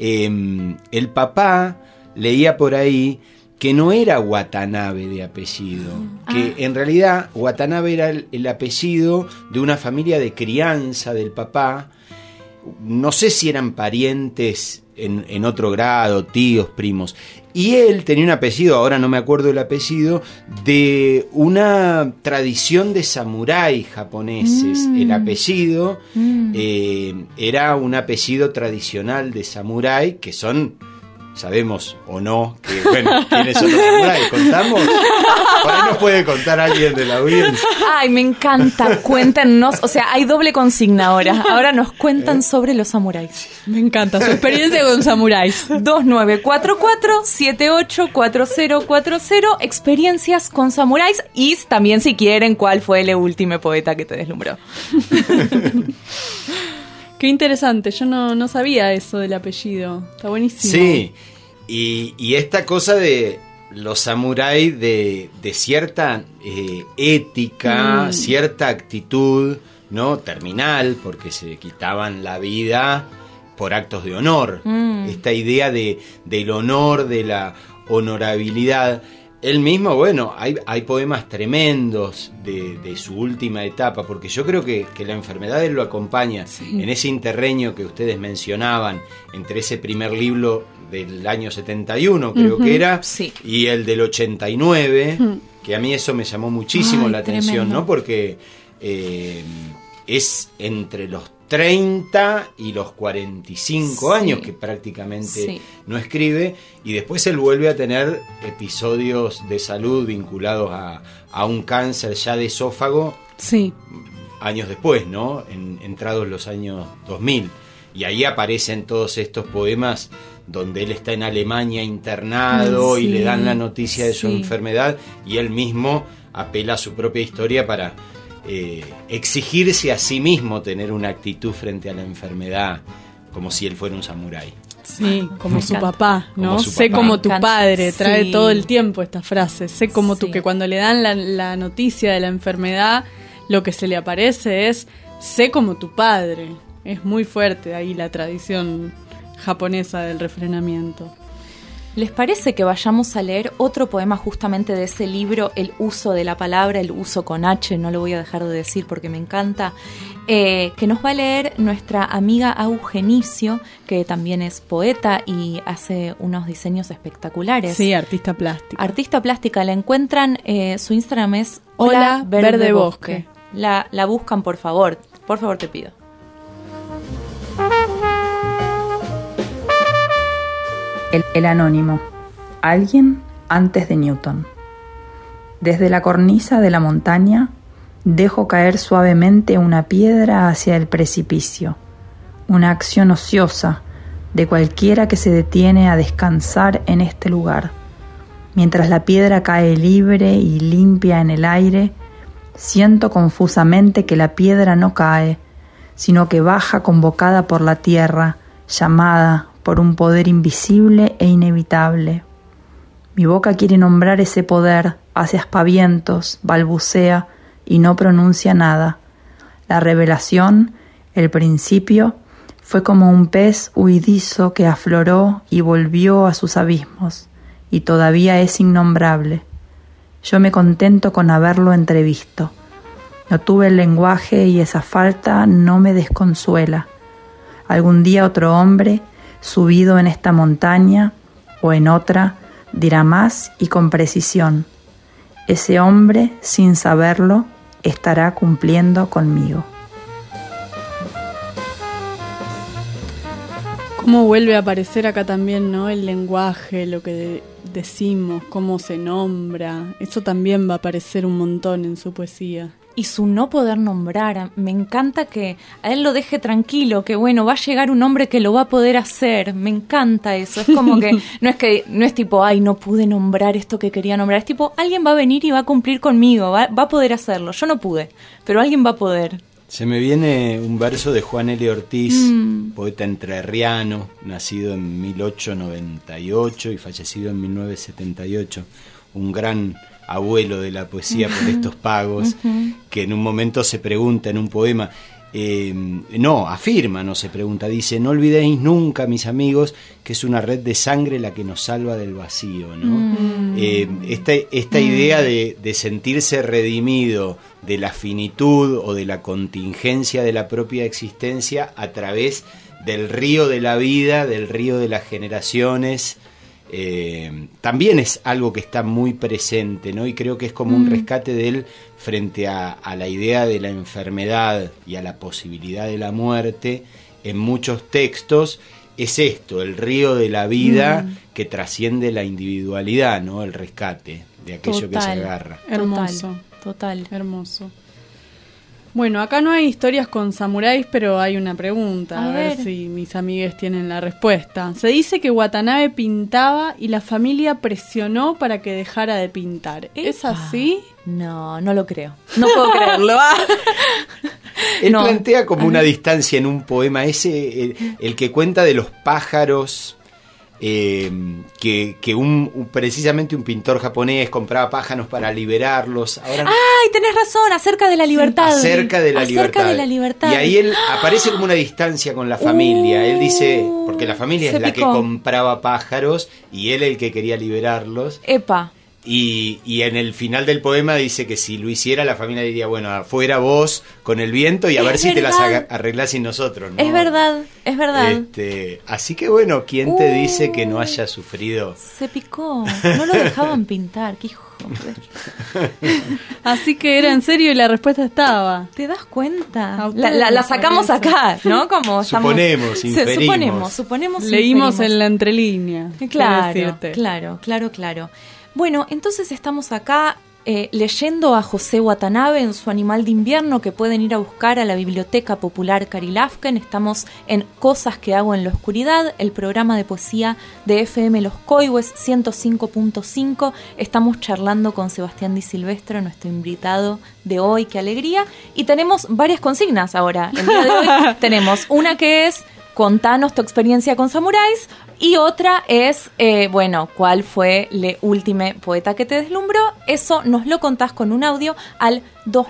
El papá leía por ahí que no era Watanabe de apellido, que en realidad Watanabe era el apellido de una familia de crianza del papá. No sé si eran parientes en otro grado, tíos, primos. Y él tenía un apellido, ahora no me acuerdo el apellido, de una tradición de samuráis japoneses. El apellido era un apellido tradicional de samurái, que son, sabemos o no, que bueno, ¿quiénes son los samuráis? ¿Contamos? Por ahí nos puede contar alguien de la audiencia. Ay, me encanta, cuéntenos, o sea, hay doble consigna ahora. Ahora nos cuentan sobre los samuráis. Me encanta su experiencia con samuráis. 2944-784040, experiencias con samuráis, y también si quieren cuál fue el último poeta que te deslumbró. Qué interesante, yo no sabía eso del apellido, está buenísimo. Sí, y esta cosa de los samuráis de cierta ética, cierta actitud, ¿no? Terminal, porque se quitaban la vida por actos de honor. Esta idea del honor, de la honorabilidad. Él mismo, bueno, hay poemas tremendos de su última etapa, porque yo creo que la enfermedad él lo acompaña en ese interreño que ustedes mencionaban, entre ese primer libro del año 71, creo que era, y el del 89, que a mí eso me llamó muchísimo la atención, tremendo. ¿No? Porque es entre los 30 y los 45 años que prácticamente no escribe, y después él vuelve a tener episodios de salud vinculados a un cáncer ya de esófago años después, ¿no? Entrados los años 2000, y ahí aparecen todos estos poemas donde él está en Alemania internado y le dan la noticia de su enfermedad, y él mismo apela a su propia historia para exigirse a sí mismo tener una actitud frente a la enfermedad como si él fuera un samurái. Sí, como su papá, ¿no? Como sé papá. Como tu padre, trae todo el tiempo esta frase, sé como tú, que cuando le dan la noticia de la enfermedad, lo que se le aparece es, sé como tu padre. Es muy fuerte ahí la tradición japonesa del refrenamiento. ¿Les parece que vayamos a leer otro poema justamente de ese libro, El uso de la palabra, el uso con H, no lo voy a dejar de decir porque me encanta, que nos va a leer nuestra amiga Eugenicio, que también es poeta y hace unos diseños espectaculares. Sí, artista plástica. Artista plástica, la encuentran, su Instagram es Hola Verde Bosque. La buscan, por favor te pido. El anónimo. Alguien antes de Newton. Desde la cornisa de la montaña dejo caer suavemente una piedra hacia el precipicio, una acción ociosa de cualquiera que se detiene a descansar en este lugar. Mientras la piedra cae libre y limpia en el aire, siento confusamente que la piedra no cae, sino que baja convocada por la tierra, llamada por un poder invisible e inevitable. Mi boca quiere nombrar ese poder, hace aspavientos, balbucea y no pronuncia nada. La revelación, el principio, fue como un pez huidizo que afloró y volvió a sus abismos, y todavía es innombrable. Yo me contento con haberlo entrevisto. No tuve el lenguaje y esa falta no me desconsuela. Algún día otro hombre, subido en esta montaña o en otra, dirá más y con precisión. Ese hombre, sin saberlo, estará cumpliendo conmigo. Cómo vuelve a aparecer acá también, ¿no? El lenguaje, lo que decimos, cómo se nombra. Eso también va a aparecer un montón en su poesía. Y su no poder nombrar, me encanta que a él lo deje tranquilo, que bueno, va a llegar un hombre que lo va a poder hacer, me encanta eso, es como que no es tipo, ay, no pude nombrar esto que quería nombrar, es tipo, alguien va a venir y va a cumplir conmigo, va a poder hacerlo, yo no pude, pero alguien va a poder. Se me viene un verso de Juan L. Ortiz, poeta entrerriano, nacido en 1898 y fallecido en 1978, un gran abuelo de la poesía por estos pagos, que en un momento se pregunta en un poema, no se pregunta, dice, no olvidéis nunca, mis amigos, que es una red de sangre la que nos salva del vacío, ¿no? Esta idea de sentirse redimido de la finitud o de la contingencia de la propia existencia a través del río de la vida, del río de las generaciones, también es algo que está muy presente, ¿no? Y creo que es como un rescate de él frente a la idea de la enfermedad y a la posibilidad de la muerte. En muchos textos es esto, el río de la vida que trasciende la individualidad, ¿no? El rescate de aquello que se agarra. Hermoso. Total. Hermoso. Bueno, acá no hay historias con samuráis, pero hay una pregunta, a ver si mis amigues tienen la respuesta. Se dice que Watanabe pintaba y la familia presionó para que dejara de pintar. ¿Es así? No lo creo. No puedo creerlo. Él plantea como una distancia en un poema, el que cuenta de los pájaros precisamente un pintor japonés compraba pájaros para liberarlos. Ahora, ¡ay, tenés razón! Acerca de la libertad. Acerca de la libertad. Y ahí él aparece como una distancia con la familia. Él dice, porque la familia es la que compraba pájaros y él el que quería liberarlos. ¡Epa! Y en el final del poema dice que si lo hiciera, la familia diría, bueno, afuera vos con el viento y a ver si te las arreglás sin nosotros, ¿no? Es verdad. Así que bueno, ¿quién te dice que no haya sufrido? Se picó, no lo dejaban pintar, qué hijo. Así que era en serio y la respuesta estaba. ¿Te das cuenta? La sacamos acá, ¿no? Como suponemos, inferimos. Suponemos. Leímos en la entrelínea. Claro. Bueno, entonces estamos acá leyendo a José Watanabe en su Animal de Invierno, que pueden ir a buscar a la Biblioteca Popular Carilafken. Estamos en Cosas que hago en la oscuridad, el programa de poesía de FM Los Coihues 105.5. Estamos charlando con Sebastián Di Silvestro, nuestro invitado de hoy. ¡Qué alegría! Y tenemos varias consignas ahora. El día de hoy tenemos una que es: contanos tu experiencia con samuráis. Y otra es, ¿cuál fue el último poeta que te deslumbró? Eso nos lo contás con un audio al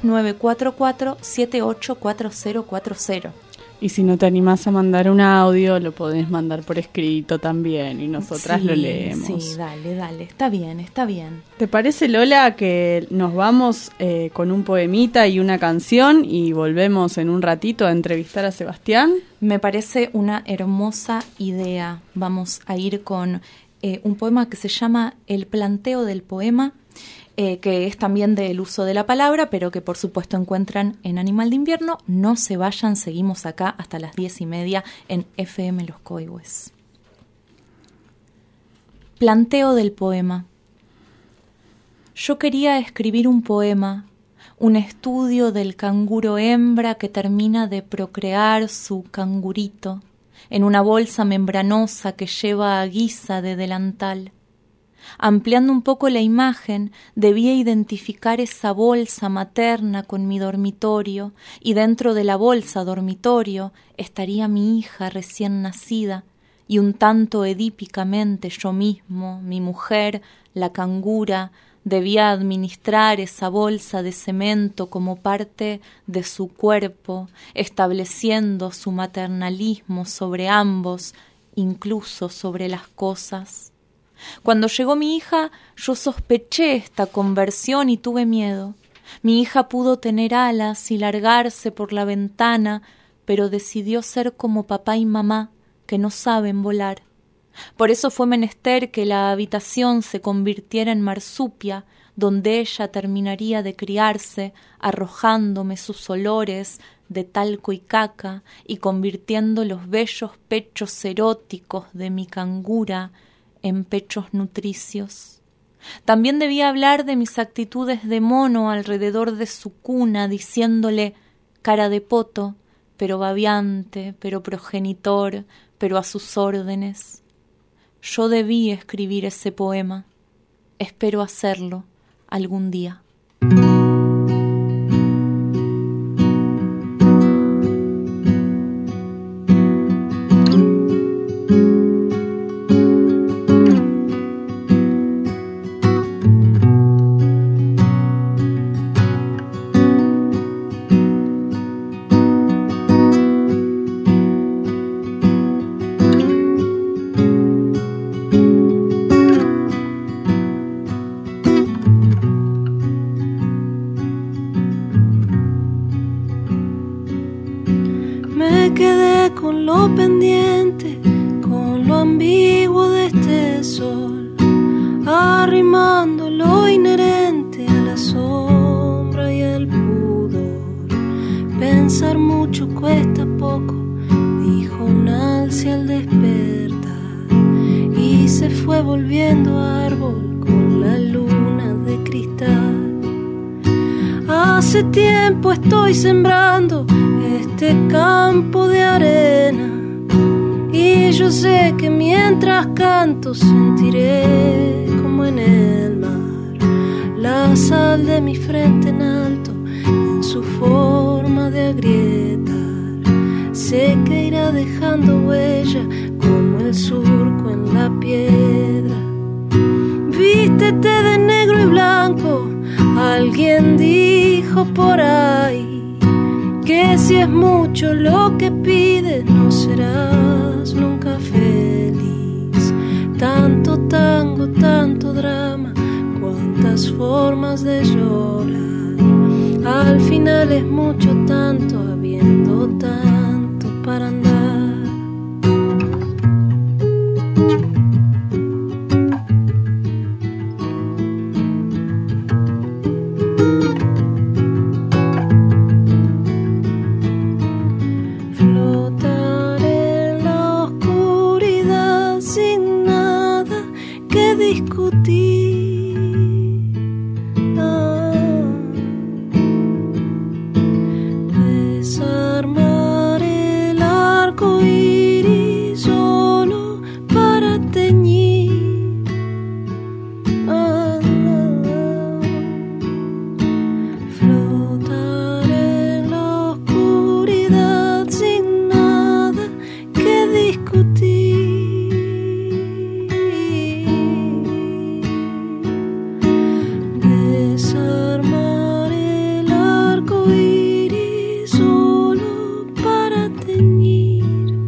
2944-784040. Y si no te animás a mandar un audio, lo podés mandar por escrito también y nosotras lo leemos. Sí, dale, está bien. ¿Te parece, Lola, que nos vamos con un poemita y una canción y volvemos en un ratito a entrevistar a Sebastián? Me parece una hermosa idea. Vamos a ir con un poema que se llama El planteo del poema, que es también del uso de la palabra, pero que por supuesto encuentran en Animal de Invierno. No se vayan, seguimos acá hasta las 10:30 en FM Los Coihues. Planteo del poema. Yo quería escribir un poema, un estudio del canguro hembra que termina de procrear su cangurito en una bolsa membranosa que lleva a guisa de delantal. Ampliando un poco la imagen, debía identificar esa bolsa materna con mi dormitorio, y dentro de la bolsa dormitorio estaría mi hija recién nacida, y un tanto edípicamente yo mismo, mi mujer, la cangura, debía administrar esa bolsa de cemento como parte de su cuerpo, estableciendo su maternalismo sobre ambos, incluso sobre las cosas. Cuando llegó mi hija, yo sospeché esta conversión y tuve miedo. Mi hija pudo tener alas y largarse por la ventana, pero decidió ser como papá y mamá, que no saben volar. Por eso fue menester que la habitación se convirtiera en marsupia, donde ella terminaría de criarse, arrojándome sus olores de talco y caca y convirtiendo los bellos pechos eróticos de mi cangura en pechos nutricios. También debía hablar de mis actitudes de mono alrededor de su cuna, diciéndole cara de poto, pero babeante, pero progenitor, pero a sus órdenes. Yo debí escribir ese poema. Espero hacerlo algún día. Estoy sembrando este campo de arena y yo sé que mientras canto sentiré como en el mar la sal de mi frente en alto en su forma de agrietar. Sé que irá dejando huella como el surco en la piel piedra. Vístete de negro y blanco, alguien dijo por ahí, que si es mucho lo que pides no serás nunca feliz. Tanto tango, tanto drama, cuántas formas de llorar. Al final es mucho tanto, habiendo tanto para andar. Flotar en la oscuridad sin nada que discutir. Desarmar el arco iris solo para teñir. Flotar en la oscuridad sin nada que discutir. Desarmar el arco iris solo para teñir.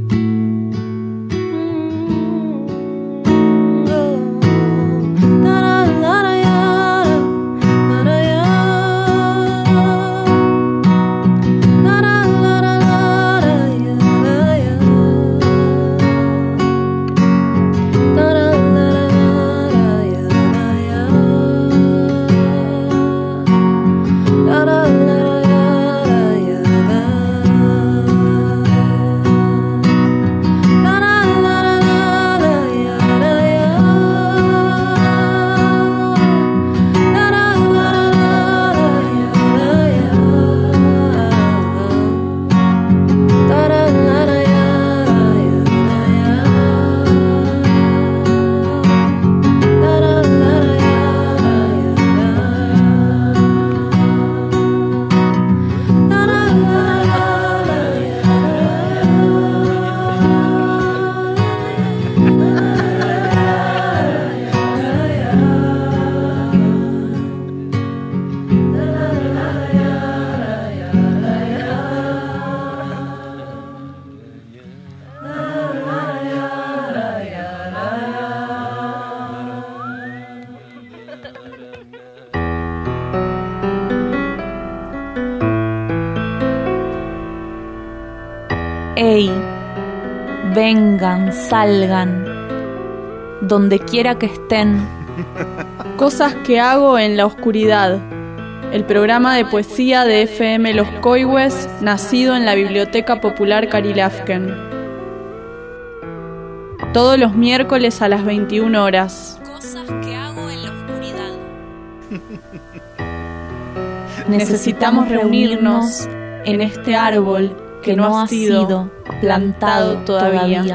Ey, vengan, salgan, donde quiera que estén. Cosas que hago en la oscuridad. El programa de poesía de FM Los Coihues, nacido en la Biblioteca Popular Carilafken. Todos los miércoles a las 21 horas. Cosas que hago en la oscuridad. Necesitamos reunirnos en este árbol que no ha sido plantado todavía.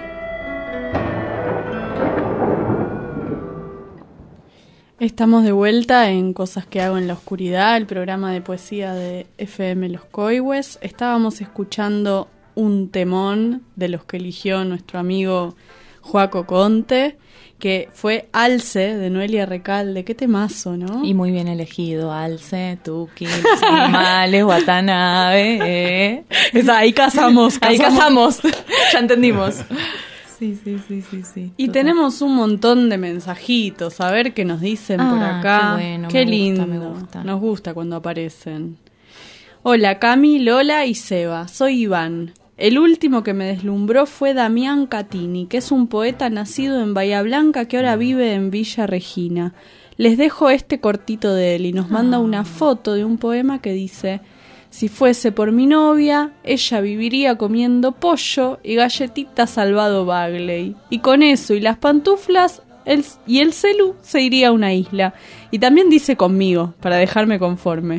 Estamos de vuelta en Cosas que hago en la oscuridad, el programa de poesía de FM Los Coihues. Estábamos escuchando un temón de los que eligió nuestro amigo Joaco Conte, que fue Alce, de Noelia Recalde. Qué temazo, ¿no? Y muy bien elegido, Alce, Tuki, Los Animales, Watanabe. Ahí casamos. Ahí casamos, ya entendimos. Sí. Y tenemos un montón de mensajitos, a ver qué nos dicen por acá. Qué bueno, qué me lindo, gusta. Nos gusta cuando aparecen. Hola Cami, Lola y Seba, soy Iván. El último que me deslumbró fue Damián Catini, que es un poeta nacido en Bahía Blanca que ahora vive en Villa Regina. Les dejo este cortito de él y nos manda una foto de un poema que dice: si fuese por mi novia, ella viviría comiendo pollo y galletitas Salvado Bagley. Y con eso y las pantuflas, y el celu se iría a una isla. Y también dice conmigo, para dejarme conforme.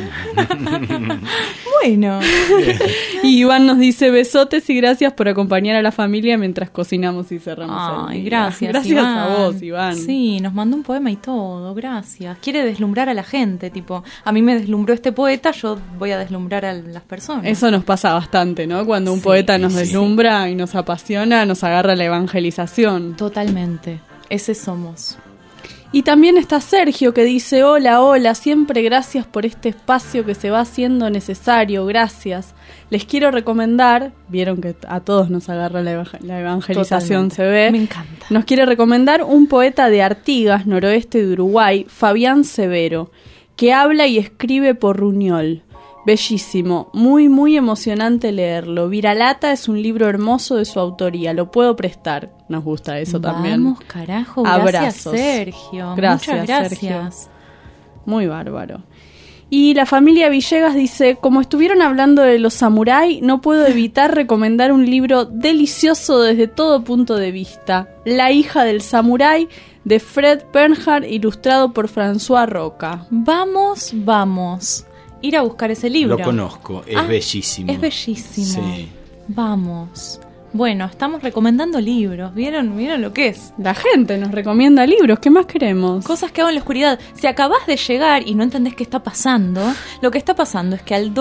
Bueno. Y Iván nos dice besotes y gracias por acompañar a la familia mientras cocinamos y cerramos el día. Gracias, gracias Iván. a vos, Iván. Sí, nos mandó un poema y todo, gracias. Quiere deslumbrar a la gente, tipo, a mí me deslumbró este poeta, yo voy a deslumbrar a las personas. Eso nos pasa bastante, ¿no? Cuando un poeta nos deslumbra y nos apasiona, nos agarra la evangelización. Totalmente, ese somos. Y también está Sergio que dice, hola, siempre gracias por este espacio que se va haciendo necesario, gracias. Les quiero recomendar, vieron que a todos nos agarra la evangelización, Totalmente. se ve. Me encanta. Nos quiere recomendar un poeta de Artigas, noroeste de Uruguay, Fabián Severo, que habla y escribe por ruñol. Bellísimo, muy muy emocionante leerlo. Viralata es un libro hermoso de su autoría, lo puedo prestar. Nos gusta eso también. Vamos, carajo, gracias Abrazos. Sergio. Gracias, Muchas gracias. Sergio. Muy bárbaro. Y la familia Villegas dice, como estuvieron hablando de los samurái, no puedo evitar recomendar un libro delicioso desde todo punto de vista. La hija del samurái, de Fred Bernhard, ilustrado por François Roca. Vamos. Ir a buscar ese libro. Lo conozco, es bellísimo. Es bellísimo. Sí. Vamos. Bueno, estamos recomendando libros. ¿Vieron lo que es? La gente nos recomienda libros, ¿qué más queremos? Cosas que hago en la oscuridad. Si acabás de llegar y no entendés qué está pasando, lo que está pasando es que al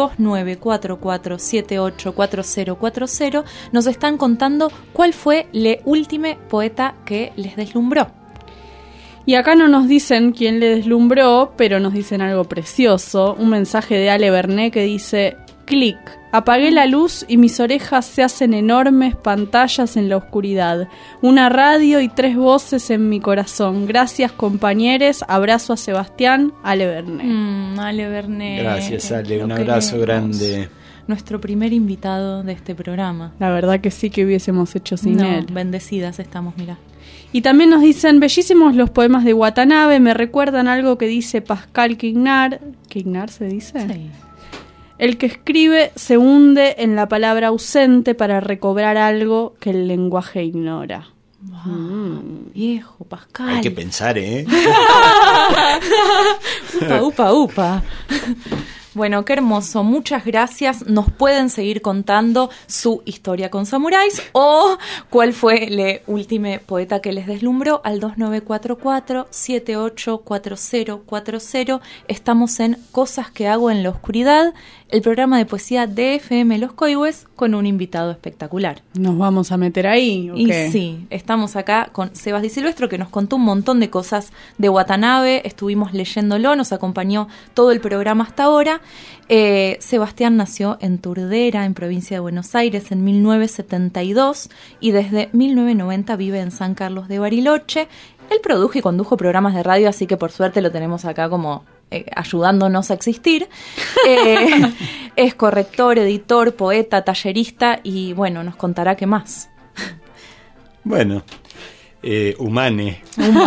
2944784040 nos están contando cuál fue el último poeta que les deslumbró. Y acá no nos dicen quién le deslumbró, pero nos dicen algo precioso. Un mensaje de Ale Berné que dice, clic, apagué la luz y mis orejas se hacen enormes pantallas en la oscuridad. Una radio y 3 voces en mi corazón. Gracias compañeros, abrazo a Sebastián, Ale Berné. Ale Berné. Gracias, Ale, un abrazo grande. Nuestro primer invitado de este programa. La verdad que sí que hubiésemos hecho sin él. Bendecidas estamos, mira. Y también nos dicen, bellísimos los poemas de Watanabe, me recuerdan algo que dice Pascal Quignard. ¿Quignard se dice? Sí. El que escribe se hunde en la palabra ausente para recobrar algo que el lenguaje ignora. Viejo, Pascal. Hay que pensar, ¿eh? Upa. Bueno, qué hermoso, muchas gracias. Nos pueden seguir contando su historia con samuráis o cuál fue el último poeta que les deslumbró al 2944-784040. Estamos en Cosas que hago en la oscuridad, el programa de poesía de FM Los Coihues con un invitado espectacular. ¿Nos vamos a meter ahí o y qué? Sí, estamos acá con Sebas Di Silvestro que nos contó un montón de cosas de Watanabe, estuvimos leyéndolo, nos acompañó todo el programa hasta ahora. Sebastián nació en Turdera, en provincia de Buenos Aires, en 1972 y desde 1990 vive en San Carlos de Bariloche. Él produjo y condujo programas de radio, así que por suerte lo tenemos acá como ayudándonos a existir. Es corrector, editor, poeta, tallerista y bueno, nos contará qué más. Bueno, Humane.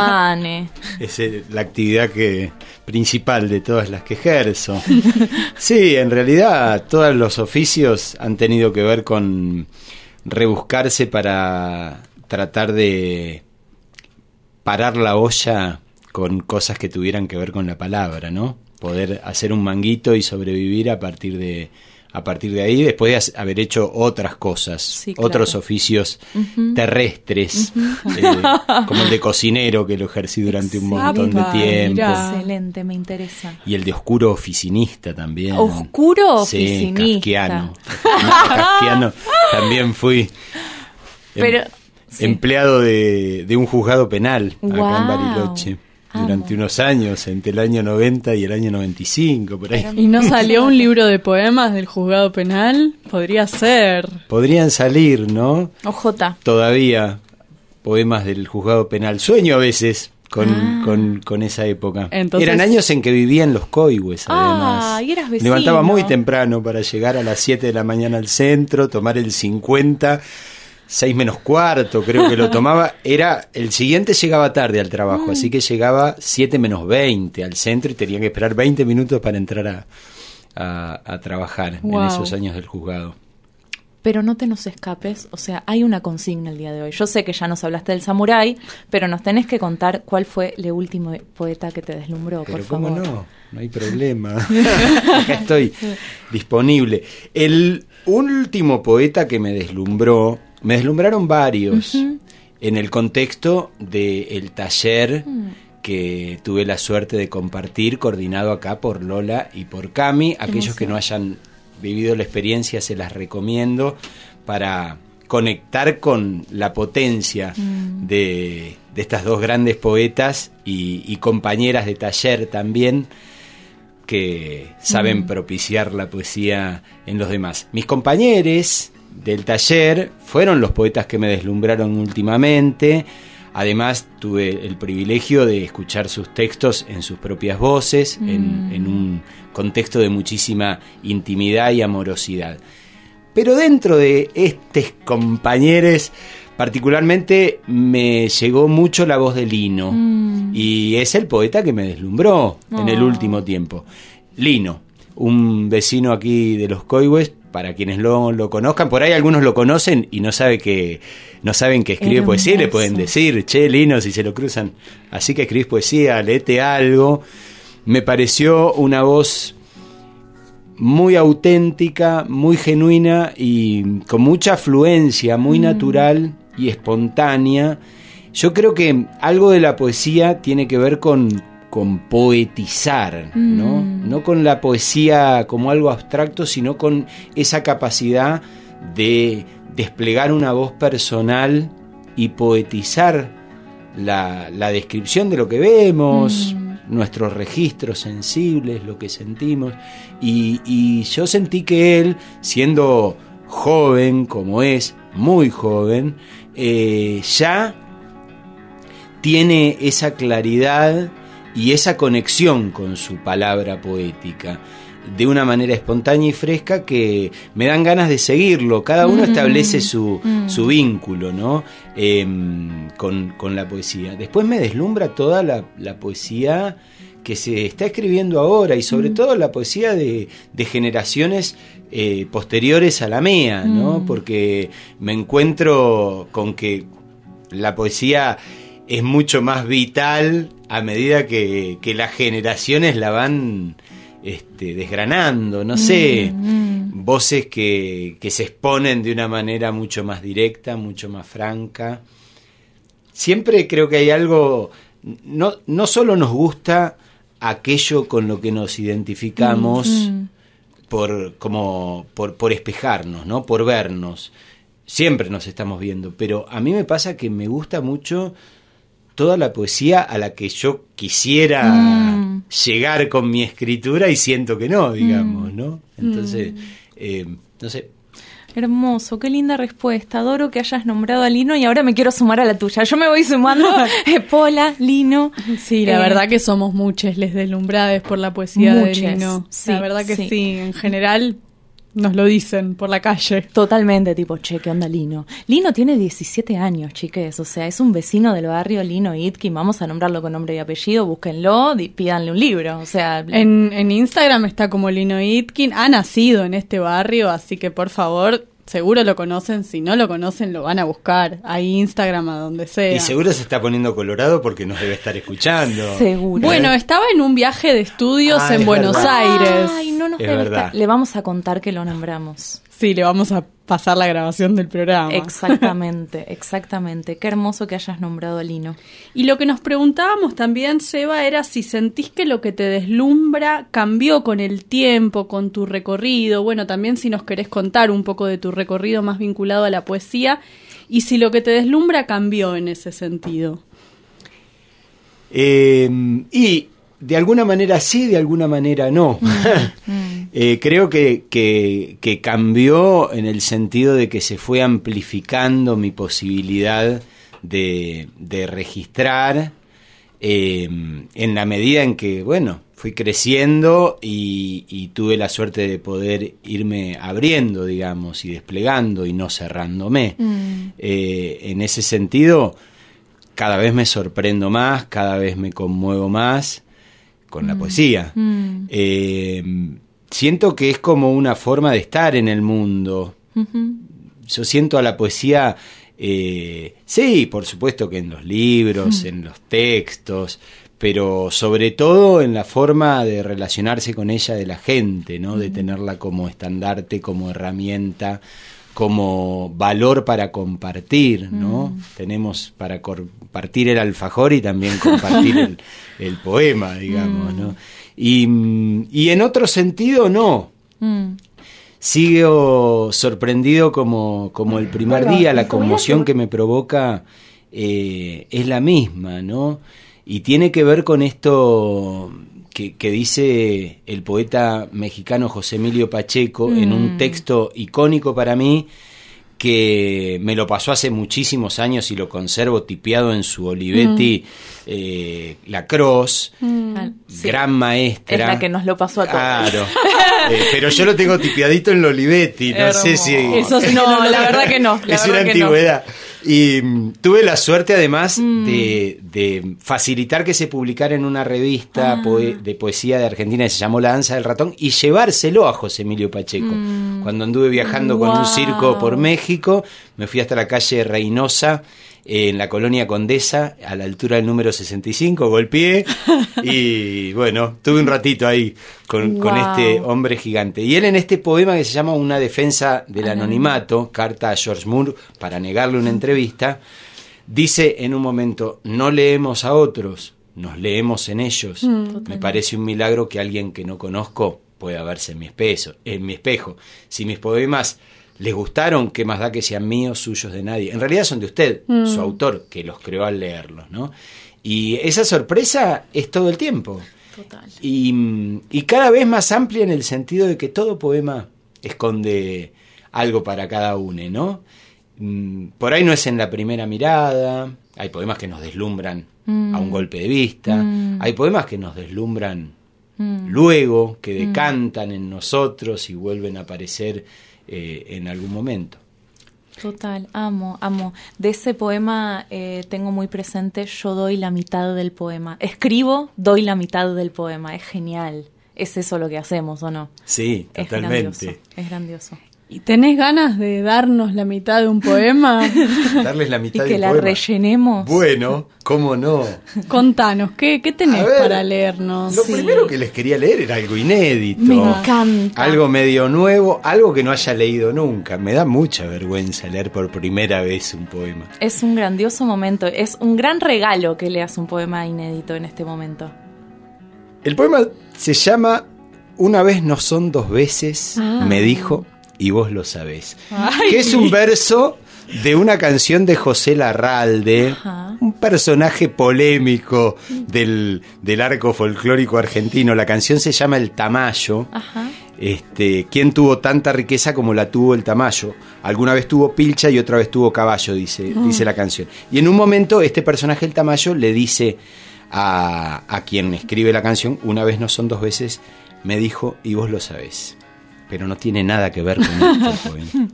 Es la actividad principal de todas las que ejerzo. Sí, en realidad todos los oficios han tenido que ver con rebuscarse para tratar de parar la olla con cosas que tuvieran que ver con la palabra, ¿no? Poder hacer un manguito y sobrevivir a partir de ahí, después de haber hecho otras cosas, sí, claro. Otros oficios terrestres, como el de cocinero, que lo ejercí durante un montón de tiempo. Mira. Excelente, me interesa. Y el de oscuro oficinista también. ¿Oscuro oficinista? Sí, kafkiano también fui. Pero, empleado de un juzgado penal acá en Bariloche. Durante unos años, entre el año 90 y el año 95, por ahí. ¿Y no salió un libro de poemas del juzgado penal? Podría ser. Podrían salir, ¿no? OJ. Todavía poemas del juzgado penal. Sueño a veces con esa época. Entonces, eran años en que vivía en Los Coihues, además. Y eras vecino. Levantaba muy temprano para llegar a las 7 de la mañana al centro, tomar el 50... 6 menos cuarto, creo que lo tomaba. El siguiente llegaba tarde al trabajo, así que llegaba 7 menos 20 al centro y tenía que esperar 20 minutos para entrar a trabajar en esos años del juzgado. pero no te nos escapes, o sea, hay una consigna el día de hoy. Yo sé que ya nos hablaste del samurái, pero nos tenés que contar cuál fue el último poeta que te deslumbró, pero por favor. ¿cómo no? No hay problema. Acá estoy disponible. El último poeta que me deslumbraron varios en el contexto del taller que tuve la suerte de compartir, coordinado acá por Lola y por Cami. Aquellos que no hayan vivido la experiencia se las recomiendo para conectar con la potencia de estas dos grandes poetas y compañeras de taller también, que saben propiciar la poesía en los demás. Mis compañeros del taller fueron los poetas que me deslumbraron últimamente. Además, tuve el privilegio de escuchar sus textos en sus propias voces, en un contexto de muchísima intimidad y amorosidad. Pero dentro de estos compañeros, particularmente me llegó mucho la voz de Lino, y es el poeta que me deslumbró en el último tiempo. Lino, un vecino aquí de Los Coihues, para quienes lo conozcan, por ahí algunos lo conocen y no saben que escribe poesía, y le pueden decir, che, Lino, si se lo cruzan, así que escribís poesía, léete algo. Me pareció una voz muy auténtica, muy genuina y con mucha fluencia, muy natural y espontánea. Yo creo que algo de la poesía tiene que ver con poetizar, ¿no? No con la poesía como algo abstracto, sino con esa capacidad de desplegar una voz personal y poetizar la descripción de lo que vemos, nuestros registros sensibles, lo que sentimos. Y yo sentí que él, siendo joven como es, muy joven, ya tiene esa claridad y esa conexión con su palabra poética de una manera espontánea y fresca que me dan ganas de seguirlo. Cada uno establece su vínculo, ¿no? Con la poesía. Después me deslumbra toda la poesía que se está escribiendo ahora, y sobre todo la poesía de generaciones posteriores a la mía, ¿no? Porque me encuentro con que la poesía es mucho más vital a medida que las generaciones la van desgranando, no sé, voces que se exponen de una manera mucho más directa, mucho más franca. Siempre creo que hay algo, no solo nos gusta aquello con lo que nos identificamos por espejarnos, ¿no? Por vernos. Siempre nos estamos viendo, pero a mí me pasa que me gusta mucho toda la poesía a la que yo quisiera llegar con mi escritura y siento que no, digamos, ¿no? Entonces, no sé. Hermoso, qué linda respuesta. Adoro que hayas nombrado a Lino y ahora me quiero sumar a la tuya. Yo me voy sumando. Pola, Lino. Sí, la verdad que somos muchos les deslumbrades por la poesía de Lino. Sí, la verdad que sí. En general nos lo dicen por la calle. Totalmente, tipo, che, ¿qué onda Lino? Lino tiene 17 años, chiques. O sea, es un vecino del barrio, Lino Itkin. Vamos a nombrarlo con nombre y apellido. Búsquenlo y pídanle un libro. O sea, en Instagram está como Lino Itkin. Ha nacido en este barrio, así que por favor, seguro lo conocen. Si no lo conocen, lo van a buscar. Ahí Instagram, a donde sea. Y seguro se está poniendo colorado porque nos debe estar escuchando. Seguro. Bueno, estaba en un viaje de estudios en Buenos Aires. Ay, no nos debe estar. Le vamos a contar que lo nombramos. Sí, le vamos a pasar la grabación del programa. Exactamente, exactamente. Qué hermoso que hayas nombrado a Lino. Y lo que nos preguntábamos también, Seba, era si sentís que lo que te deslumbra cambió con el tiempo, con tu recorrido. Bueno, también si nos querés contar un poco de tu recorrido más vinculado a la poesía, y si lo que te deslumbra cambió en ese sentido. Y de alguna manera sí, de alguna manera no. Creo que cambió en el sentido de que se fue amplificando mi posibilidad de registrar en la medida en que, bueno, fui creciendo y tuve la suerte de poder irme abriendo, digamos, y desplegando y no cerrándome. En ese sentido, cada vez me sorprendo más, cada vez me conmuevo más con la poesía. Siento que es como una forma de estar en el mundo, Yo siento a la poesía, sí, por supuesto que en los libros, en los textos, pero sobre todo en la forma de relacionarse con ella de la gente, ¿no? De tenerla como estandarte, como herramienta, como valor para compartir, ¿no? Tenemos para compartir el alfajor y también compartir el poema, digamos, ¿no? Y en otro sentido, no. Sigo sorprendido como el primer día. La conmoción que me provoca es la misma, ¿no? Y tiene que ver con esto que dice el poeta mexicano José Emilio Pacheco en un texto icónico para mí, que me lo pasó hace muchísimos años y lo conservo tipeado en su Olivetti, La Cross, gran maestra. Es la que nos lo pasó a todos. Claro, pero yo lo tengo tipeadito en el Olivetti, no sé si... Eso no, la verdad que no. Es una antigüedad. Y tuve la suerte además de facilitar que se publicara en una revista de poesía de Argentina que se llamó La Danza del Ratón y llevárselo a José Emilio Pacheco. Cuando anduve viajando con un circo por México, me fui hasta la calle Reynosa, en la colonia Condesa, a la altura del número 65, golpeé y bueno, tuve un ratito ahí con este hombre gigante. Y él en este poema que se llama Una defensa del anonimato, carta a George Moore para negarle una entrevista, dice en un momento: no leemos a otros, nos leemos en ellos. Me parece un milagro que alguien que no conozco pueda verse en mi espejo. Si mis poemas les gustaron, qué más da que sean míos, suyos, de nadie. En realidad son de usted, su autor, que los creó al leerlos, ¿no? Y esa sorpresa es todo el tiempo. Total. Y cada vez más amplia en el sentido de que todo poema esconde algo para cada uno, ¿no? Por ahí no es en la primera mirada, hay poemas que nos deslumbran a un golpe de vista, hay poemas que nos deslumbran luego, que decantan en nosotros y vuelven a aparecer en algún momento. Total, amo. De ese poema tengo muy presente: yo doy la mitad del poema. Escribo, doy la mitad del poema. Es genial. Es eso lo que hacemos, ¿o no? Sí, totalmente. Es grandioso. ¿Y tenés ganas de darnos la mitad de un poema? Darles la mitad y de que la poema. Rellenemos. Bueno, ¿cómo no? Contanos, ¿qué tenés para leernos? Lo primero que les quería leer era algo inédito. Me encanta. Algo medio nuevo, algo que no haya leído nunca. Me da mucha vergüenza leer por primera vez un poema. Es un grandioso momento, es un gran regalo que leas un poema inédito en este momento. El poema se llama Una vez no son dos veces, me dijo, y vos lo sabés. Ay. Que es un verso de una canción de José Larralde, un personaje polémico del arco folclórico argentino. La canción se llama El Tamayo. ¿Quién tuvo tanta riqueza como la tuvo el Tamayo? Alguna vez tuvo pilcha y otra vez tuvo caballo, dice la canción. Y en un momento este personaje, el Tamayo, le dice a quien escribe la canción: una vez no son dos veces, me dijo, y vos lo sabés. Pero no tiene nada que ver con este poema.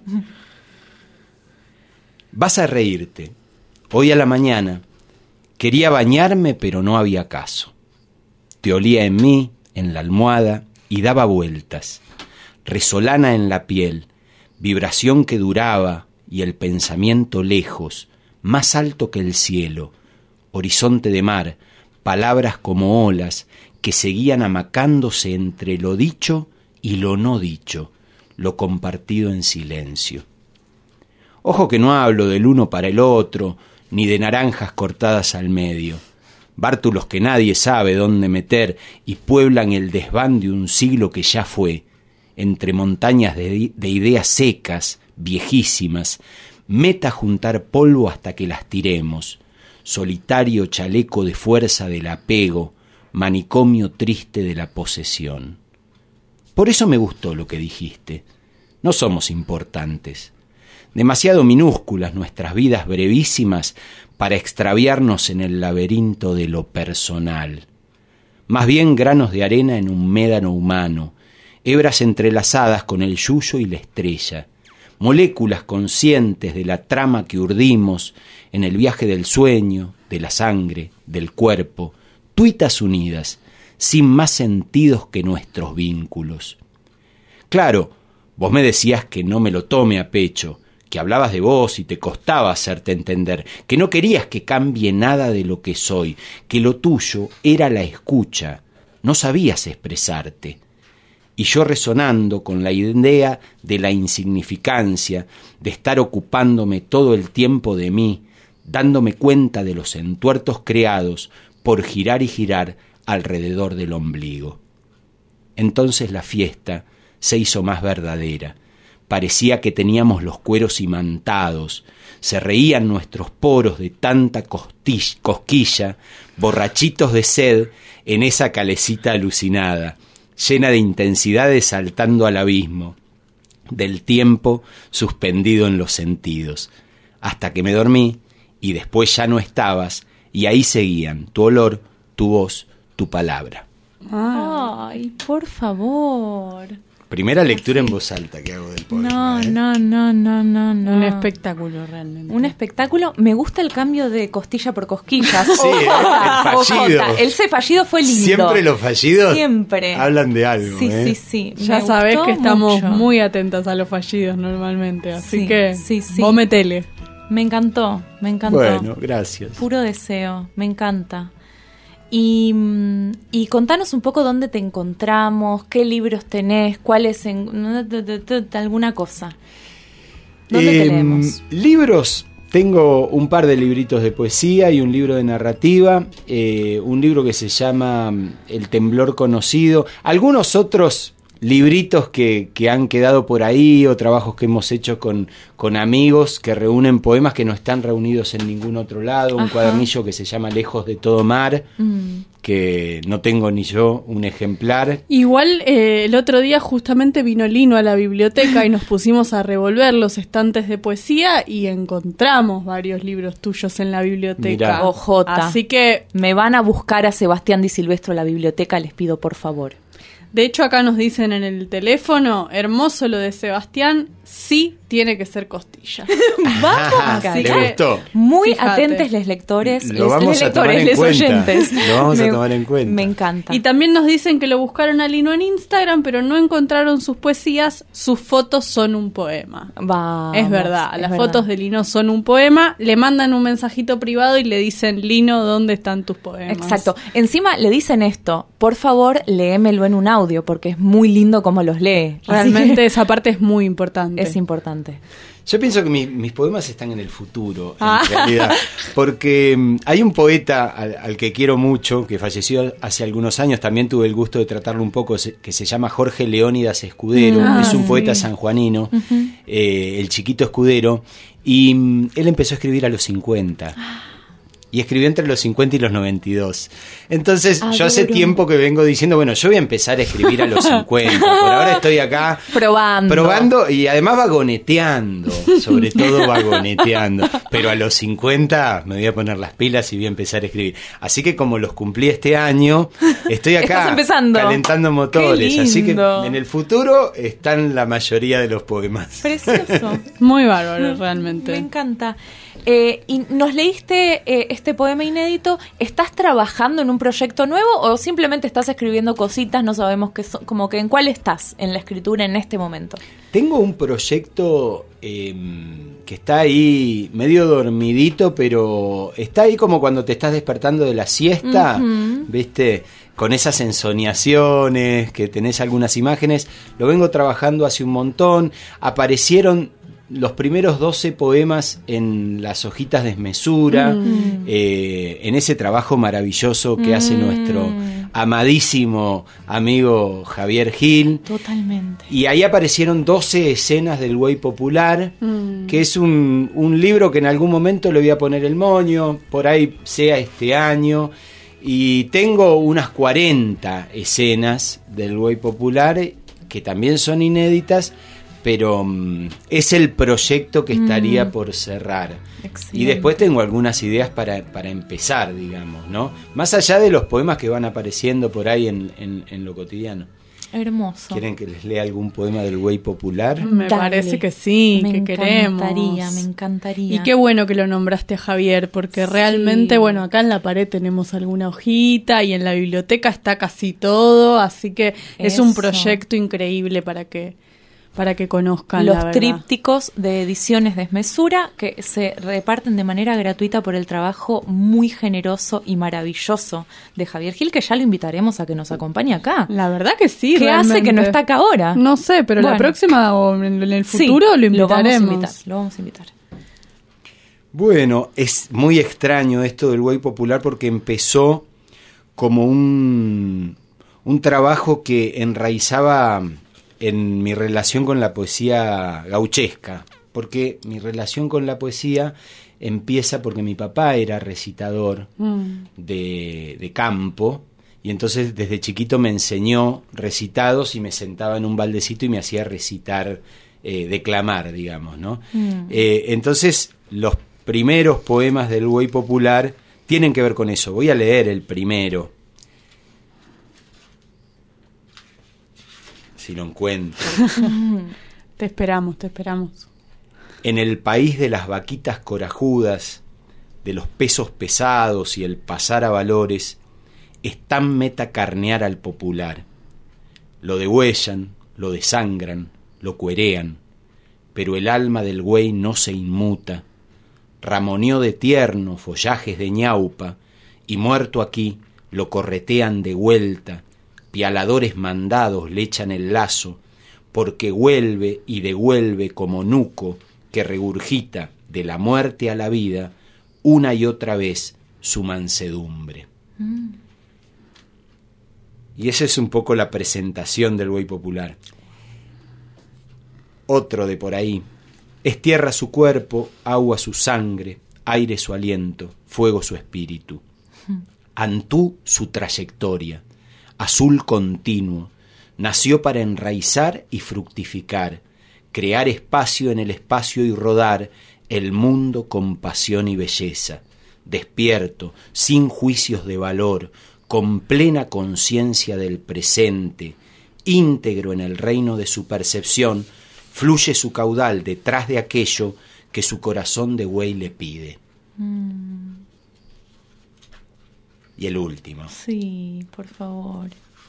Vas a reírte. Hoy a la mañana quería bañarme, pero no había caso. Te olía en mí, en la almohada, y daba vueltas. Resolana en la piel, vibración que duraba, y el pensamiento lejos, más alto que el cielo, horizonte de mar, palabras como olas que seguían amacándose entre lo dicho y lo no dicho, lo compartido en silencio. Ojo que no hablo del uno para el otro, ni de naranjas cortadas al medio, bártulos que nadie sabe dónde meter y pueblan el desván de un siglo que ya fue, entre montañas de ideas secas, viejísimas, meta juntar polvo hasta que las tiremos, solitario chaleco de fuerza del apego, manicomio triste de la posesión. Por eso me gustó lo que dijiste. No somos importantes. Demasiado minúsculas nuestras vidas brevísimas para extraviarnos en el laberinto de lo personal. Más bien granos de arena en un médano humano, hebras entrelazadas con el yuyo y la estrella, moléculas conscientes de la trama que urdimos en el viaje del sueño, de la sangre, del cuerpo, tuitas unidas, sin más sentidos que nuestros vínculos. Claro, Vos me decías que no me lo tome a pecho, que hablabas de vos y te costaba hacerte entender, que no querías que cambie nada de lo que soy, que lo tuyo era la escucha, no sabías expresarte. Y yo resonando con la idea de la insignificancia, de estar ocupándome todo el tiempo de mí, dándome cuenta de los entuertos creados por girar y girar alrededor del ombligo. Entonces la fiesta se hizo más verdadera. Parecía que teníamos los cueros imantados, se reían nuestros poros de tanta cosquilla, borrachitos de sed en esa calecita alucinada, llena de intensidades saltando al abismo, del tiempo suspendido en los sentidos, hasta que me dormí y después ya no estabas, y ahí seguían tu olor, tu voz, tu palabra. Ay, por favor. Primera lectura en voz alta que hago del poema. No. Un espectáculo realmente. Un espectáculo. Me gusta el cambio de costilla por cosquillas. Sí, el fallido. El fallido fue lindo. Siempre los fallidos Siempre hablan de algo. Sí. Ya Me sabés gustó que estamos mucho. muy atentas a los fallidos normalmente, así Sí, que sí. vos metele. Me encantó. Bueno, gracias. Puro deseo, me encanta. Y contanos un poco dónde te encontramos, qué libros tenés, cuáles, alguna cosa. ¿Dónde te leemos? Libros, tengo un par de libritos de poesía y un libro de narrativa, un libro que se llama El temblor conocido, algunos otros libritos que han quedado por ahí o trabajos que hemos hecho con amigos que reúnen poemas que no están reunidos en ningún otro lado, un cuadernillo que se llama Lejos de todo mar, que no tengo ni yo un ejemplar. Igual el otro día justamente vino Lino a la biblioteca y nos pusimos a revolver los estantes de poesía y encontramos varios libros tuyos en la biblioteca. Mirá. OJ. Así que me van a buscar a Sebastián Di Silvestro a la biblioteca, les pido por favor. de hecho acá nos dicen en el teléfono, hermoso lo de Sebastián, sí tiene que ser costilla. Vamos, así ¿Le que gustó? Muy fíjate. atentes les lectores, Lo vamos a tomar en les cuenta. oyentes. Lo vamos a tomar en cuenta. Me encanta. Y también nos dicen que lo buscaron a Lino en Instagram, pero no encontraron sus poesías, sus fotos son un poema. Vamos, Es verdad, es las verdad. fotos de Lino son un poema, le mandan un mensajito privado y le dicen, Lino, ¿dónde están tus poemas? Exacto. Encima le dicen esto, por favor, léemelo en un audio, porque es muy lindo como los lee. Realmente Así esa parte es muy importante. que es importante. Yo pienso que mis poemas están en el futuro, en realidad, porque hay un poeta al que quiero mucho, que falleció hace algunos años, también tuve el gusto de tratarlo un poco, que se llama Jorge Leónidas Escudero, es un poeta sanjuanino, el chiquito Escudero, y él empezó a escribir a los 50. Y escribió entre los 50 y los 92. Entonces, yo hace tiempo que vengo diciendo, bueno, yo voy a empezar a escribir a los 50. Por ahora estoy acá probando y además vagoneteando, sobre todo vagoneteando. Pero a los 50 me voy a poner las pilas y voy a empezar a escribir. Así que como los cumplí este año, estoy acá calentando motores. Así que en el futuro están la mayoría de los poemas. Precioso. Muy bárbaro, realmente. Me encanta. Y nos leíste este poema inédito. ¿Estás trabajando en un proyecto nuevo o simplemente estás escribiendo cositas? No sabemos qué son, como que en cuál estás en la escritura en este momento. Tengo un proyecto que está ahí medio dormidito, pero está ahí como cuando te estás despertando de la siesta, ¿viste? Con esas ensoñaciones, que tenés algunas imágenes. Lo vengo trabajando hace un montón. Aparecieron los primeros 12 poemas en las hojitas de Esmesura, en ese trabajo maravilloso que hace nuestro amadísimo amigo Javier Gil. Totalmente. Y ahí aparecieron 12 escenas del Güey Popular, que es un libro que en algún momento le voy a poner el moño, por ahí sea este año. Y tengo unas 40 escenas del Güey Popular que también son inéditas, pero es el proyecto que estaría por cerrar. Excelente. Y después tengo algunas ideas para empezar, digamos, ¿no? Más allá de los poemas que van apareciendo por ahí en lo cotidiano. Hermoso. ¿Quieren que les lea algún poema del Güey Popular? Me parece que sí, que queremos. Me encantaría. Y qué bueno que lo nombraste a Javier, porque realmente, bueno, acá en la pared tenemos alguna hojita y en la biblioteca está casi todo, así que es un proyecto increíble para que para que conozcan los la verdad. trípticos de Ediciones Desmesura, que se reparten de manera gratuita por el trabajo muy generoso y maravilloso de Javier Gil, que ya lo invitaremos a que nos acompañe acá. La verdad que sí. ¿Qué hace que no está acá ahora? No sé, pero la próxima o en el futuro sí, lo invitaremos. Lo vamos a invitar. Bueno, es muy extraño esto del Güey Popular porque empezó como un trabajo que enraizaba en mi relación con la poesía gauchesca, porque mi relación con la poesía empieza porque mi papá era recitador de campo, y entonces desde chiquito me enseñó recitados y me sentaba en un baldecito y me hacía recitar, declamar, digamos, ¿no? Entonces los primeros poemas del Güey Popular tienen que ver con eso. Voy a leer el primero, si lo encuentro. Te esperamos. En el país de las vaquitas corajudas, de los pesos pesados y el pasar a valores, están meta carnear al popular. Lo degüellan, lo desangran, lo cuerean, pero el alma del güey no se inmuta. Ramoneó de tierno follajes de ñaupa, y muerto aquí lo corretean de vuelta. Pialadores mandados le echan el lazo, porque vuelve y devuelve como nuco que regurgita de la muerte a la vida una y otra vez su mansedumbre. Y esa es un poco la presentación del Güey Popular. Otro de por ahí. Es tierra su cuerpo, agua su sangre, aire su aliento, fuego su espíritu. Antú su trayectoria, azul continuo, nació para enraizar y fructificar, crear espacio en el espacio y rodar el mundo con pasión y belleza, despierto, sin juicios de valor, con plena conciencia del presente, íntegro en el reino de su percepción, fluye su caudal detrás de aquello que su corazón de güey le pide. Y el último. Sí, por favor.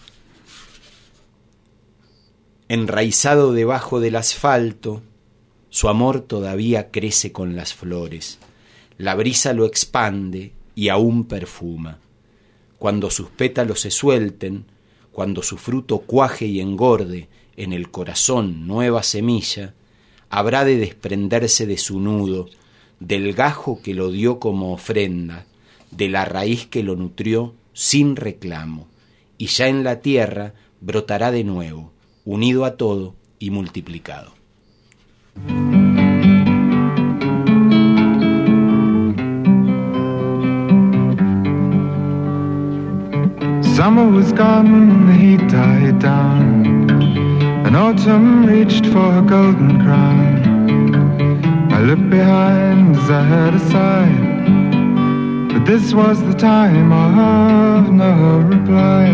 Enraizado debajo del asfalto, su amor todavía crece con las flores. La brisa lo expande y aún perfuma. Cuando sus pétalos se suelten, cuando su fruto cuaje y engorde en el corazón nueva semilla, habrá de desprenderse de su nudo, del gajo que lo dio como ofrenda, de la raíz que lo nutrió sin reclamo, y ya en la tierra brotará de nuevo, unido a todo y multiplicado. Summer was gone, the heat died down, and autumn reached for her golden crown. I looked behind as I heard a sigh, but this was the time of no reply.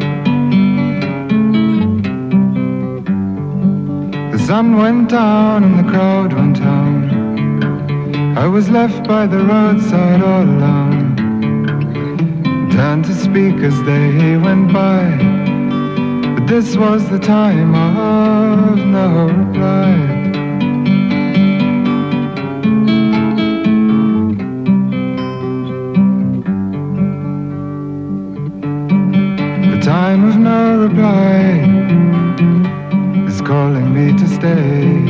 The sun went down and the crowd went home. I was left by the roadside all alone. Turned to speak as they went by, but this was the time of no reply. The time of no reply is calling me to stay.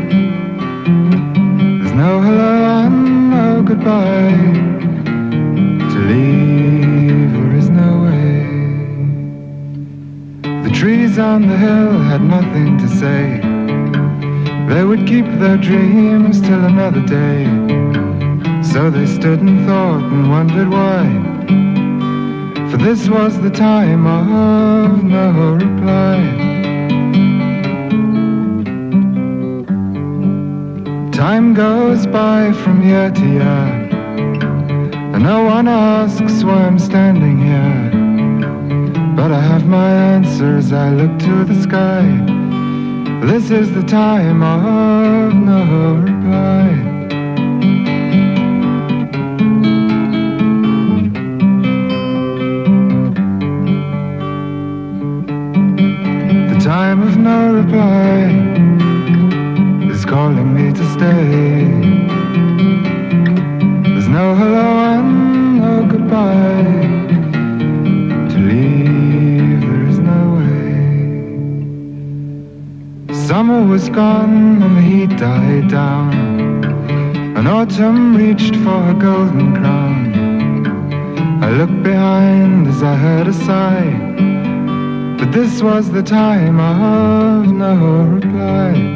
There's no hello and no goodbye. To leave there is no way. The trees on the hill had nothing to say. They would keep their dreams till another day. So they stood and thought and wondered why, for this was the time of no reply. Time goes by from year to year, and no one asks why I'm standing here. But I have my answer as I look to the sky. This is the time of no reply. The time of no reply calling me to stay. There's no hello and no goodbye. To leave there is no way. Summer was gone and the heat died down, and autumn reached for her golden crown. I looked behind as I heard a sigh, but this was the time of no reply.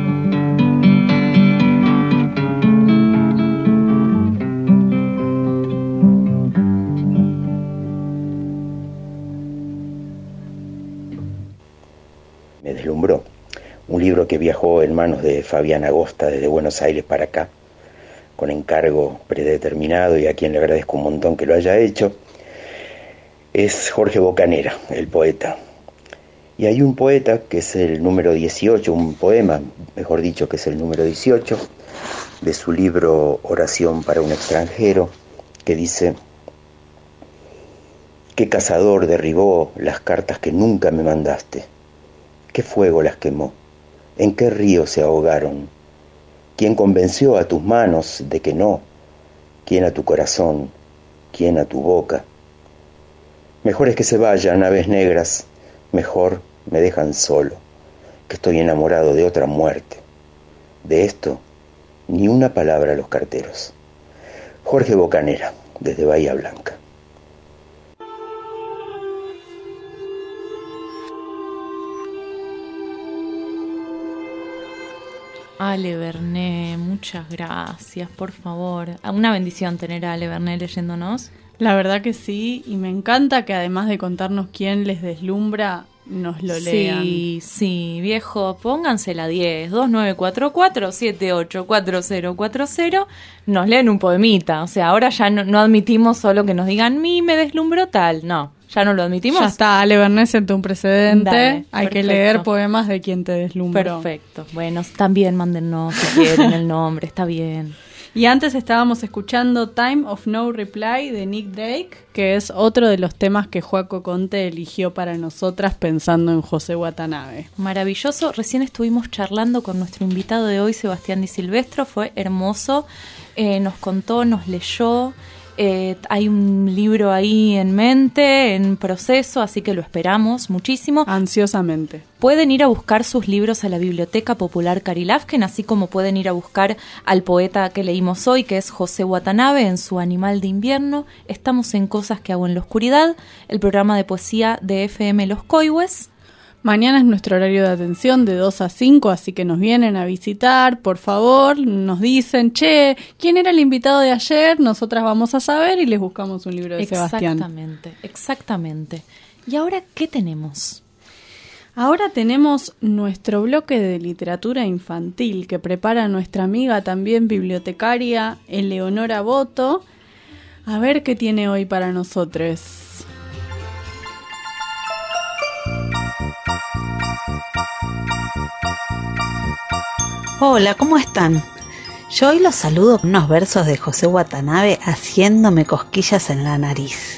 Me deslumbró. Un libro que viajó en manos de Fabián Agosta desde Buenos Aires para acá, con encargo predeterminado y a quien le agradezco un montón que lo haya hecho. Es Jorge Bocanera, el poeta. Y hay un poeta que es el número 18, un poema, mejor dicho, que es el número 18, de su libro Oración para un extranjero, que dice: ¿qué cazador derribó las cartas que nunca me mandaste? ¿Qué fuego las quemó? ¿En qué río se ahogaron? ¿Quién convenció a tus manos de que no? ¿Quién a tu corazón? ¿Quién a tu boca? Mejor es que se vayan, aves negras, mejor me dejan solo, que estoy enamorado de otra muerte. De esto, ni una palabra a los carteros. Jorge Bocanera, desde Bahía Blanca. Ale Berné, muchas gracias, por favor. Una bendición tener a Ale Berné leyéndonos. La verdad que sí, y me encanta que además de contarnos quién les deslumbra, nos lo lean. Sí, viejo, pónganse la 10, 2944-784040, nos leen un poemita. O sea, ahora ya no admitimos solo que nos digan, me deslumbró tal, no. ¿Ya no lo admitimos? Ya está, Ale Berné sentó un precedente. Dale, hay que leer poemas de quien te deslumbró. Perfecto. Bueno, también mándennos si quieren el nombre, está bien. Y antes estábamos escuchando Time of No Reply de Nick Drake, que es otro de los temas que Joaco Conte eligió para nosotras pensando en José Watanabe. Maravilloso. Recién estuvimos charlando con nuestro invitado de hoy, Sebastián Di Silvestro. Fue hermoso. Nos contó, nos leyó. Hay un libro ahí en mente, en proceso, así que lo esperamos muchísimo. Ansiosamente. Pueden ir a buscar sus libros a la Biblioteca Popular Cari Lafken, así como pueden ir a buscar al poeta que leímos hoy, que es José Watanabe, en su Animal de Invierno. Estamos en Cosas que hago en la oscuridad, el programa de poesía de FM Los Coihues. Mañana es nuestro horario de atención de 2 a 5, así que nos vienen a visitar, por favor, nos dicen, ¿quién era el invitado de ayer? Nosotras vamos a saber y les buscamos un libro de Sebastián. Exactamente. ¿Y ahora qué tenemos? Ahora tenemos nuestro bloque de literatura infantil que prepara nuestra amiga también bibliotecaria Eleonora Boto. A ver qué tiene hoy para nosotros. Hola, ¿cómo están? Yo hoy los saludo con unos versos de José Watanabe haciéndome cosquillas en la nariz.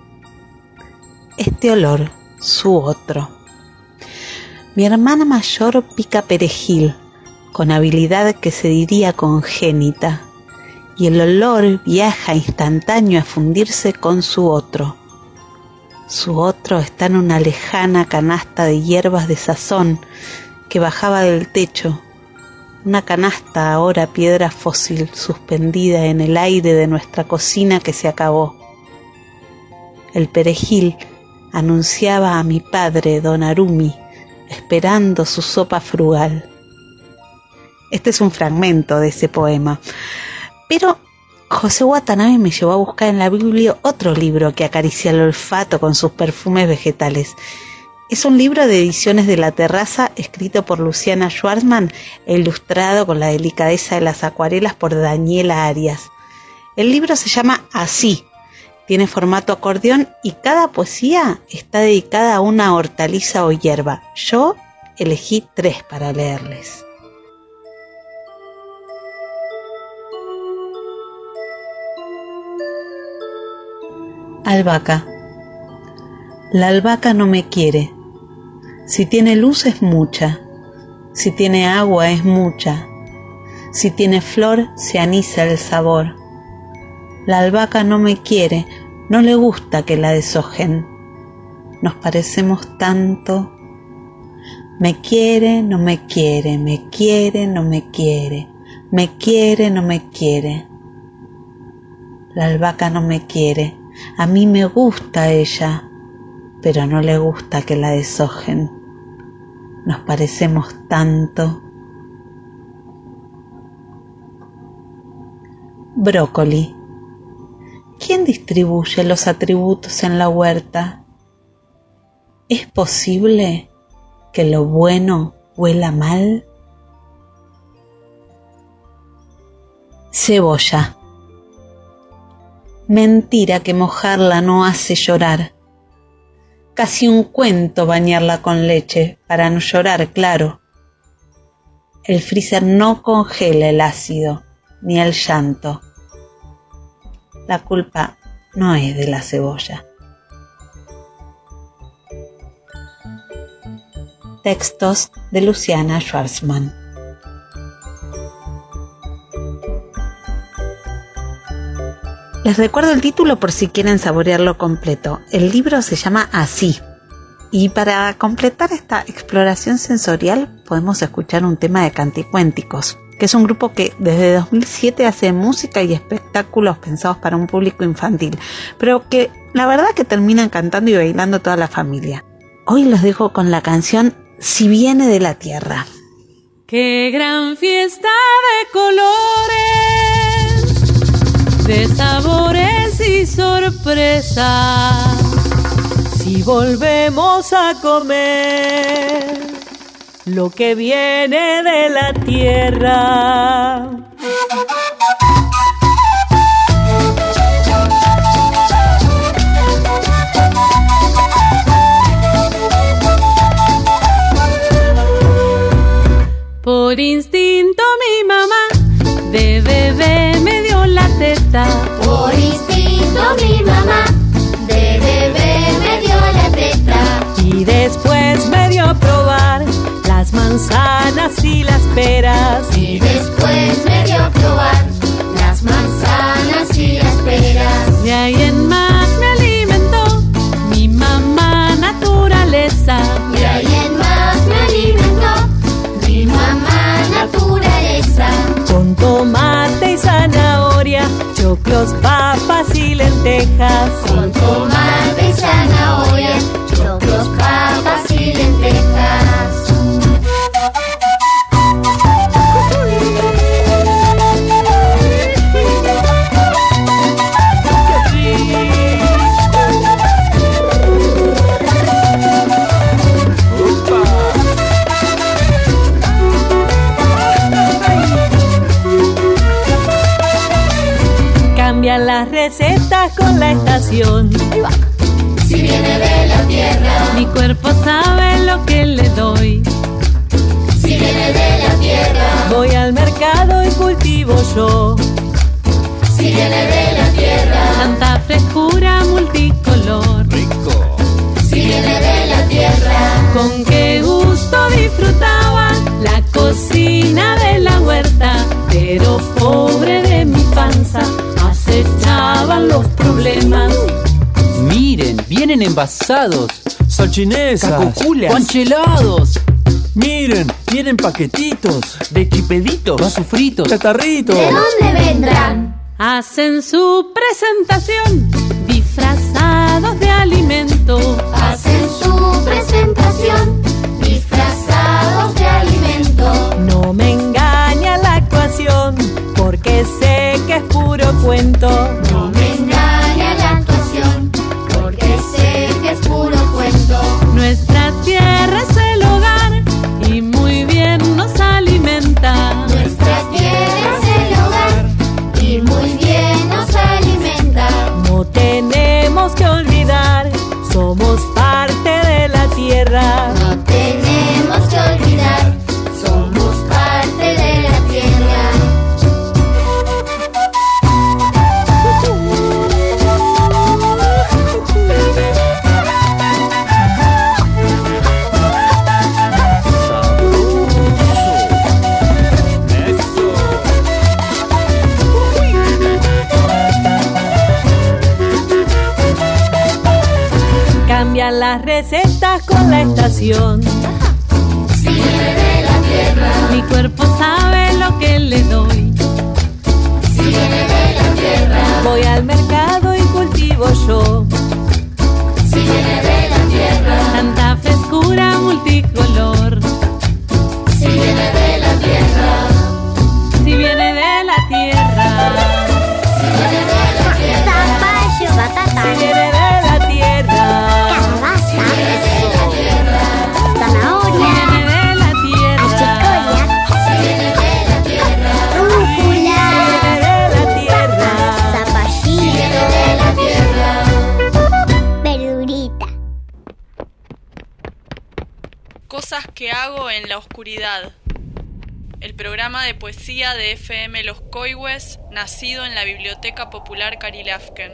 Este olor, su otro. Mi hermana mayor pica perejil, con habilidad que se diría congénita, y el olor viaja instantáneo a fundirse con su otro. Su otro está en una lejana canasta de hierbas de sazón que bajaba del techo, una canasta ahora piedra fósil suspendida en el aire de nuestra cocina que se acabó. El perejil anunciaba a mi padre, don Arumi, esperando su sopa frugal. Este es un fragmento de ese poema, pero José Watanabe me llevó a buscar en la Biblia otro libro que acaricia el olfato con sus perfumes vegetales. Es un libro de Ediciones de la Terraza, escrito por Luciana Schwarzman e ilustrado con la delicadeza de las acuarelas por Daniela Arias. El libro se llama Así, tiene formato acordeón y cada poesía está dedicada a una hortaliza o hierba. Yo elegí 3 para leerles. Albahaca. La albahaca no me quiere. Si tiene luz es mucha, si tiene agua es mucha, Si tiene flor, se anisa el sabor. La albahaca no me quiere, no le gusta que la deshojen. Nos parecemos tanto. Me quiere, no me quiere, me quiere, no me quiere, me quiere, no me quiere. La albahaca no me quiere, a mí me gusta ella, pero no le gusta que la deshojen. Nos parecemos tanto. Brócoli. ¿Quién distribuye los atributos en la huerta? ¿Es posible que lo bueno huela mal? Cebolla. Mentira que mojarla no hace llorar. Casi un cuento bañarla con leche, para no llorar, claro. El freezer no congela el ácido, ni el llanto. La culpa no es de la cebolla. Textos de Luciana Schwarzman. Les recuerdo el título por si quieren saborearlo completo. El libro se llama Así. Y para completar esta exploración sensorial podemos escuchar un tema de Canticuénticos, que es un grupo que desde 2007 hace música y espectáculos pensados para un público infantil, pero que la verdad que terminan cantando y bailando toda la familia. Hoy los dejo con la canción Si viene de la tierra. ¡Qué gran fiesta de colores, de sabores y sorpresas! Si volvemos a comer lo que viene de la tierra. Por instinto mi mamá de bebé me dio la teta. Por instinto mi mamá de bebé me dio la teta. Y después me dio a probar las manzanas y las peras. Y después me dio a probar las manzanas y las peras. De ahí en más me alimentó mi mamá naturaleza. De ahí en más me alimentó mi mamá naturaleza. Con tomate y zanahoria, choclos, papas y lentejas. Con tomate y zanahoria, choclos, papas y lentejas. Cambian las recetas con la estación. Si viene de la tierra, mi cuerpo sabe lo que le doy. Si viene de la tierra, voy al mercado y cultivo yo. Si viene de la tierra, tanta frescura multicolor. Rico. Si viene de la tierra, con qué gusto disfrutaba la cocina de la huerta. Pero pobre de mi panza, acechaban los problemas. Miren, vienen envasados. Salchinesas, cacuculas, conchelados. Miren, vienen paquetitos de chipeditos, vasos fritos, chatarritos. ¿De dónde vendrán? Hacen su presentación disfrazados de alimento. Hacen su presentación disfrazados de alimento. No me engaña la actuación, porque sé que es puro cuento. No me engaña la actuación, porque sé que es puro cuento. Nuestra tierra es el hogar y muy bien nos alimenta. Nuestra tierra es el hogar y muy bien nos alimenta. No tenemos que olvidar, somos parte de la tierra. pasión. Si viene de la tierra, Mi cuerpo sabe lo que le doy. si viene de la tierra, Voy al mercado y cultivo yo. si viene de la tierra, Tanta frescura multicolor. si viene de la tierra, Si viene de la tierra, si viene de la tierra, si viene de la tierra, si viene de la tierra, si viene de la tierra, si viene de la tierra, si viene de la tierra, si viene de la tierra. Verdurita. Cosas que hago en la oscuridad. El programa de poesía de FM Los Coihues, nacido en la Biblioteca Popular Carilafken.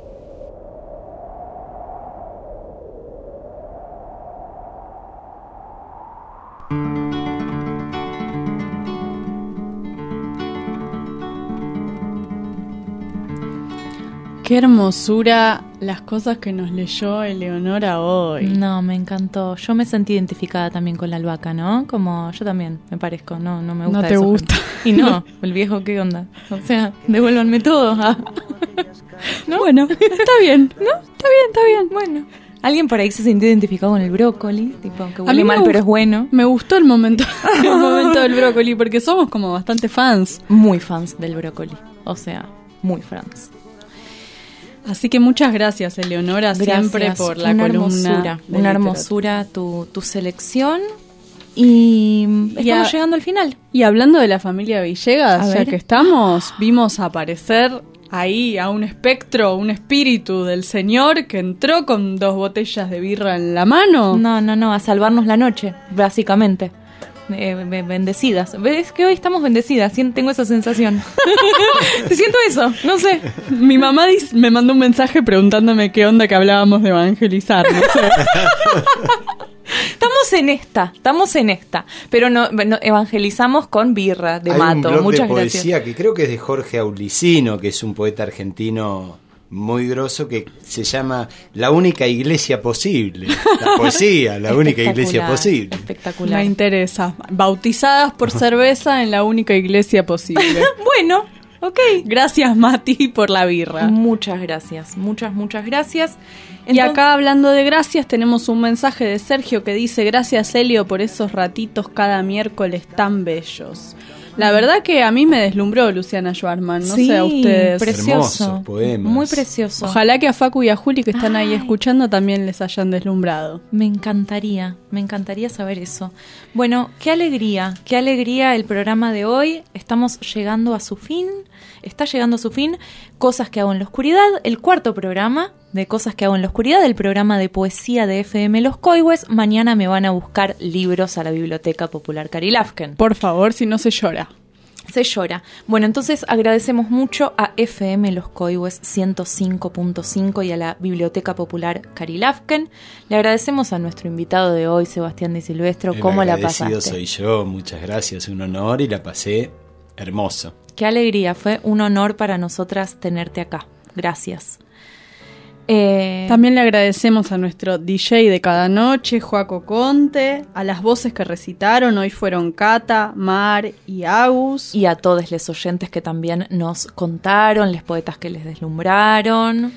Qué hermosura las cosas que nos leyó Eleonora hoy. No, me encantó. Yo me sentí identificada también con la albahaca, ¿no? Como yo también me parezco, no me gusta No te eso. gusta. Y no, el viejo, ¿qué onda? O sea, devuélvanme todo. Ah. ¿No? Bueno, está bien. ¿No? Está bien. Bueno. Alguien por ahí se sintió identificado con el brócoli, tipo, que A huele mí mal, pero es bueno. Me gustó el momento del brócoli, porque somos como bastante fans. Muy fans del brócoli. O sea, muy fans. Así que muchas gracias, Eleonora, siempre Gracias. por la una columna. Hermosura, de una literatura. hermosura tu selección. Y estamos llegando al final. Y hablando de la familia Villegas, A ya ver. que estamos, vimos aparecer ahí a un espectro, un espíritu del señor que entró con 2 botellas de birra en la mano. No, a salvarnos la noche, básicamente. Bendecidas. ¿Ves que hoy estamos bendecidas? Tengo esa sensación. Siento eso, no sé. Mi mamá me mandó un mensaje preguntándome qué onda que hablábamos de evangelizar, no sé. Estamos en esta, pero no evangelizamos con birra de Hay mato. un blog Muchas de poesía gracias. que creo que es de Jorge Aulicino, que es un poeta argentino muy grosso, que se llama La única iglesia posible. La poesía, la única iglesia posible. Espectacular. Me interesa. Bautizadas por cerveza en la única iglesia posible. Bueno, ok. Gracias, Mati, por la birra. Muchas gracias, muchas gracias. Y acá, hablando de gracias, tenemos un mensaje de Sergio que dice: gracias, Helio, por esos ratitos cada miércoles tan bellos. La verdad que a mí me deslumbró Luciana Schwarman, no sé a ustedes. Precioso, Hermosos poemas. muy precioso. Ojalá que a Facu y a Juli, que están ahí escuchando, también les hayan deslumbrado. Me encantaría saber eso. Bueno, qué alegría el programa de hoy. Estamos llegando a su fin, está llegando a su fin. Cosas que hago en la oscuridad, el 4º programa de Cosas que hago en la oscuridad, el programa de poesía de FM Los Coihues. Mañana me van a buscar libros a la Biblioteca Popular Carilafken. Por favor, si no se llora. Se llora. Bueno, entonces agradecemos mucho a FM Los Coihues 105.5 y a la Biblioteca Popular Carilafken. Le agradecemos a nuestro invitado de hoy, Sebastián Di Silvestro. El ¿Cómo la agradecido pasaste? soy yo, muchas gracias, un honor y la pasé hermoso. Qué alegría, fue un honor para nosotras tenerte acá. Gracias. También le agradecemos a nuestro DJ de cada noche, Joaco Conte, a las voces que recitaron, hoy fueron Cata, Mar y Agus. Y a todos los oyentes que también nos contaron, los poetas que les deslumbraron.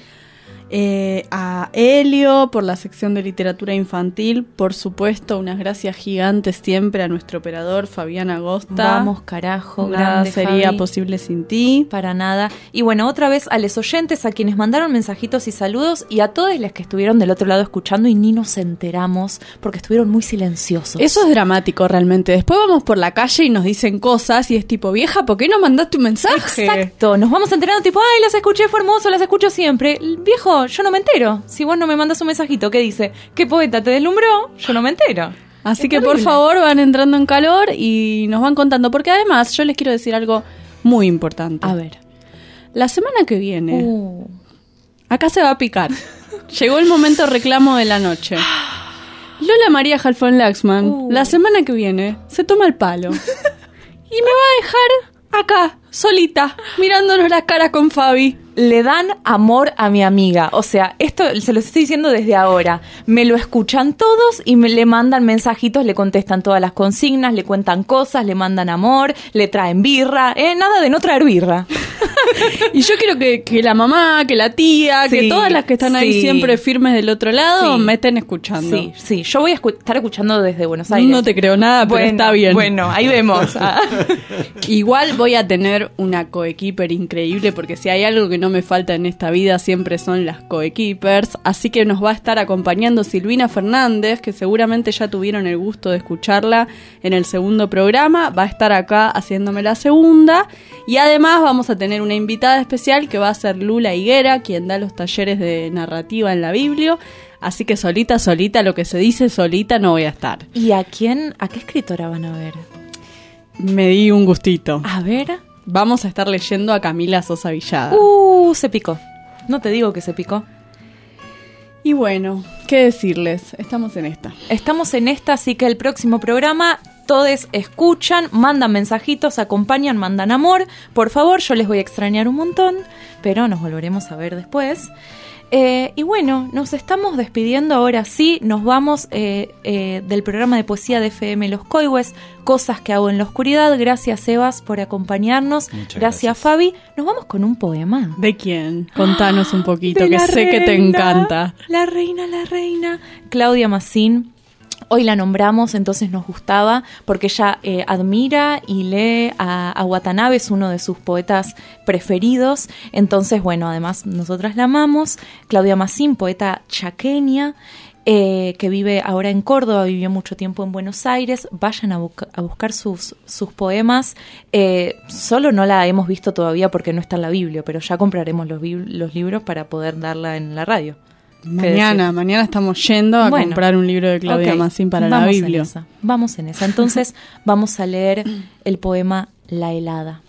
A Helio por la sección de literatura infantil, por supuesto, unas gracias gigantes siempre a nuestro operador Fabián Agosta. Vamos, carajo, Nada grande, sería Fabi. posible sin ti. Para nada. Y bueno, otra vez a los oyentes, a quienes mandaron mensajitos y saludos, y a todos los que estuvieron del otro lado escuchando y ni nos enteramos porque estuvieron muy silenciosos. Eso es dramático realmente. Después vamos por la calle y nos dicen cosas y es tipo, vieja, ¿por qué no mandaste un mensaje? Exacto, nos vamos enterando tipo, ay, las escuché, fue hermoso, las escucho siempre. Viejo, yo no me entero. Si vos no me mandas un mensajito que dice, ¿qué poeta te deslumbró? Yo no me entero. Así Es que por terrible. favor van entrando en calor y nos van contando, porque además yo les quiero decir algo muy importante. A ver. La semana que viene, acá se va a picar. Llegó el momento reclamo de la noche. Lola María Halfon Laxman, la semana que viene, se toma el palo. Y me va a dejar acá, solita, mirándonos las caras con Fabi. Le dan amor a mi amiga. O sea, esto se lo estoy diciendo desde ahora. Me lo escuchan todos y le mandan mensajitos, le contestan todas las consignas, le cuentan cosas, le mandan amor, le traen birra. Nada de no traer birra. Y yo quiero que la mamá, que la tía, Sí, que todas las que están ahí sí. siempre firmes del otro lado Sí. me estén escuchando. Sí, sí. Yo voy a estar escuchando desde Buenos Aires. No te creo nada, pero está bien. Bueno, ahí vemos. Igual voy a tener una coequiper increíble, porque si hay algo que no me falta en esta vida siempre son las coequippers, así que nos va a estar acompañando Silvina Fernández, que seguramente ya tuvieron el gusto de escucharla en el segundo programa, va a estar acá haciéndome la segunda, y además vamos a tener una invitada especial que va a ser Lula Higuera, quien da los talleres de narrativa en la Biblia, así que solita, lo que se dice solita no voy a estar. ¿Y a qué escritora van a ver? Me di un gustito. A ver. Vamos a estar leyendo a Camila Sosa Villada. Se picó. No te digo que se picó. Y bueno, ¿qué decirles? Estamos en esta. Estamos en esta, así que el próximo programa todos escuchan, mandan mensajitos, acompañan, mandan amor. Por favor, yo les voy a extrañar un montón, pero nos volveremos a ver después. Y bueno, nos estamos despidiendo ahora sí, nos vamos del programa de poesía de FM Los Coihues, Cosas que hago en la oscuridad. Gracias, Sebas, por acompañarnos. Gracias, Fabi. Nos vamos con un poema. ¿De quién? Contanos un poquito, De que la sé que te reina, encanta. La reina. Claudia Massín. Hoy la nombramos, entonces nos gustaba, porque ella admira y lee a Watanabe, es uno de sus poetas preferidos. Entonces, bueno, además nosotras la amamos. Claudia Massín, poeta chaqueña, que vive ahora en Córdoba, vivió mucho tiempo en Buenos Aires. Vayan a buscar sus poemas. Solo no la hemos visto todavía porque no está en la Biblia, pero ya compraremos los libros para poder darla en la radio. Mañana estamos yendo a comprar un libro de Claudia Massín para la Biblia. Vamos en esa. Entonces vamos a leer el poema La helada.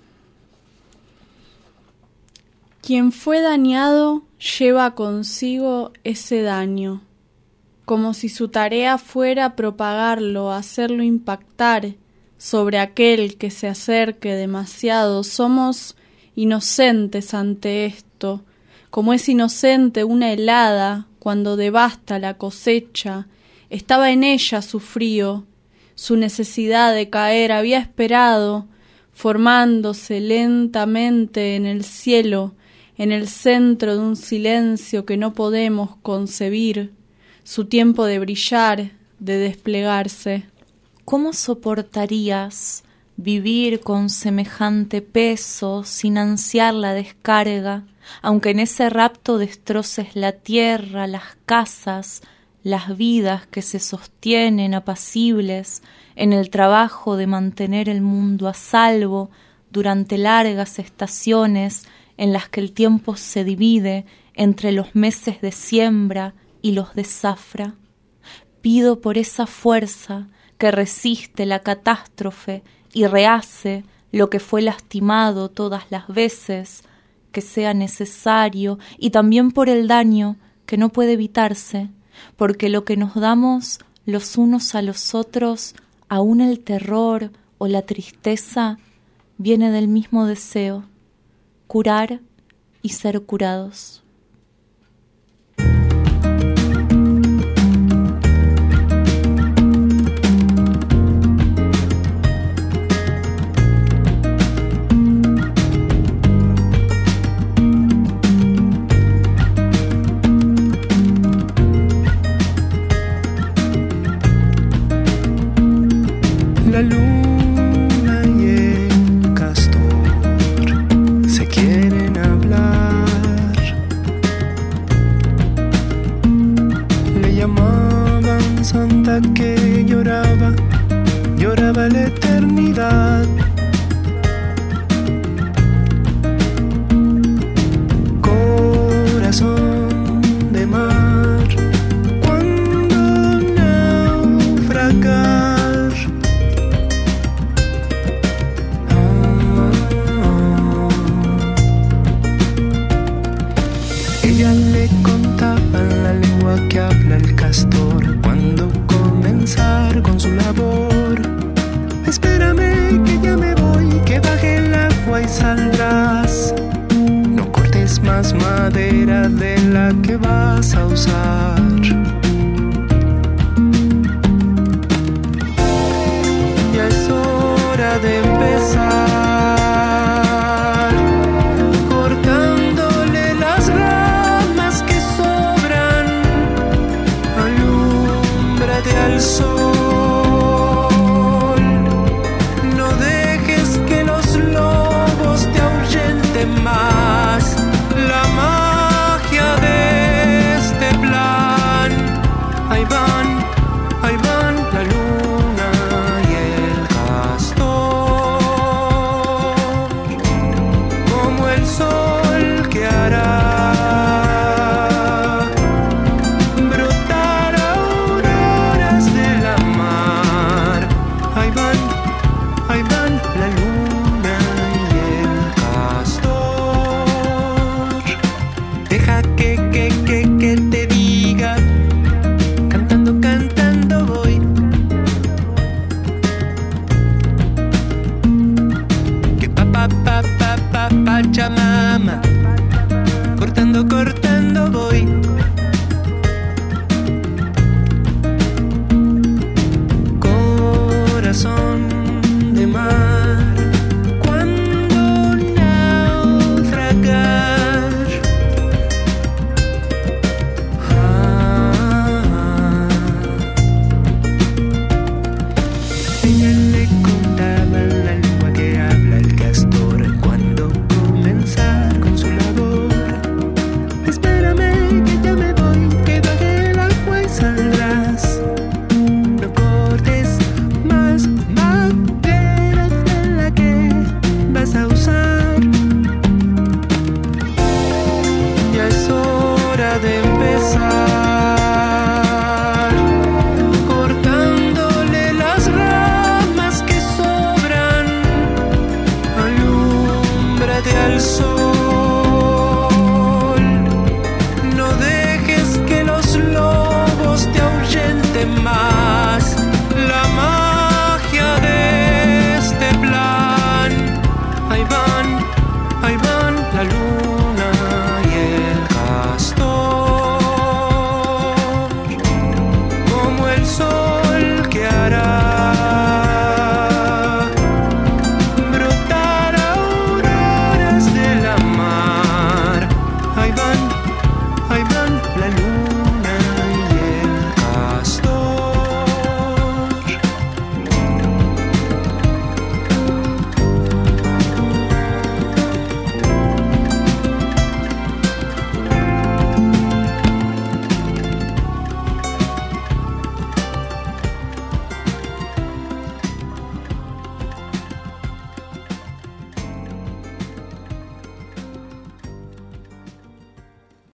Quien fue dañado lleva consigo ese daño, como si su tarea fuera propagarlo, hacerlo impactar sobre aquel que se acerque demasiado. Somos inocentes ante esto, como es inocente una helada cuando devasta la cosecha. Estaba en ella su frío, su necesidad de caer, había esperado, formándose lentamente en el cielo, en el centro de un silencio que no podemos concebir, su tiempo de brillar, de desplegarse. ¿Cómo soportarías vivir con semejante peso sin ansiar la descarga, aunque en ese rapto destroces la tierra, las casas, las vidas que se sostienen apacibles en el trabajo de mantener el mundo a salvo durante largas estaciones en las que el tiempo se divide entre los meses de siembra y los de zafra? Pido por esa fuerza que resiste la catástrofe y rehace lo que fue lastimado todas las veces que sea necesario, y también por el daño que no puede evitarse, porque lo que nos damos los unos a los otros, aún el terror o la tristeza, viene del mismo deseo: curar y ser curados. La luna y el castor se quieren hablar. Le llamaban santa que lloraba la eternidad. Corazón de mar, cuando naufragar. Ella le contaba la lengua que habla el castor cuando comenzar con su labor. Espérame que ya me manera de la que vas a usar.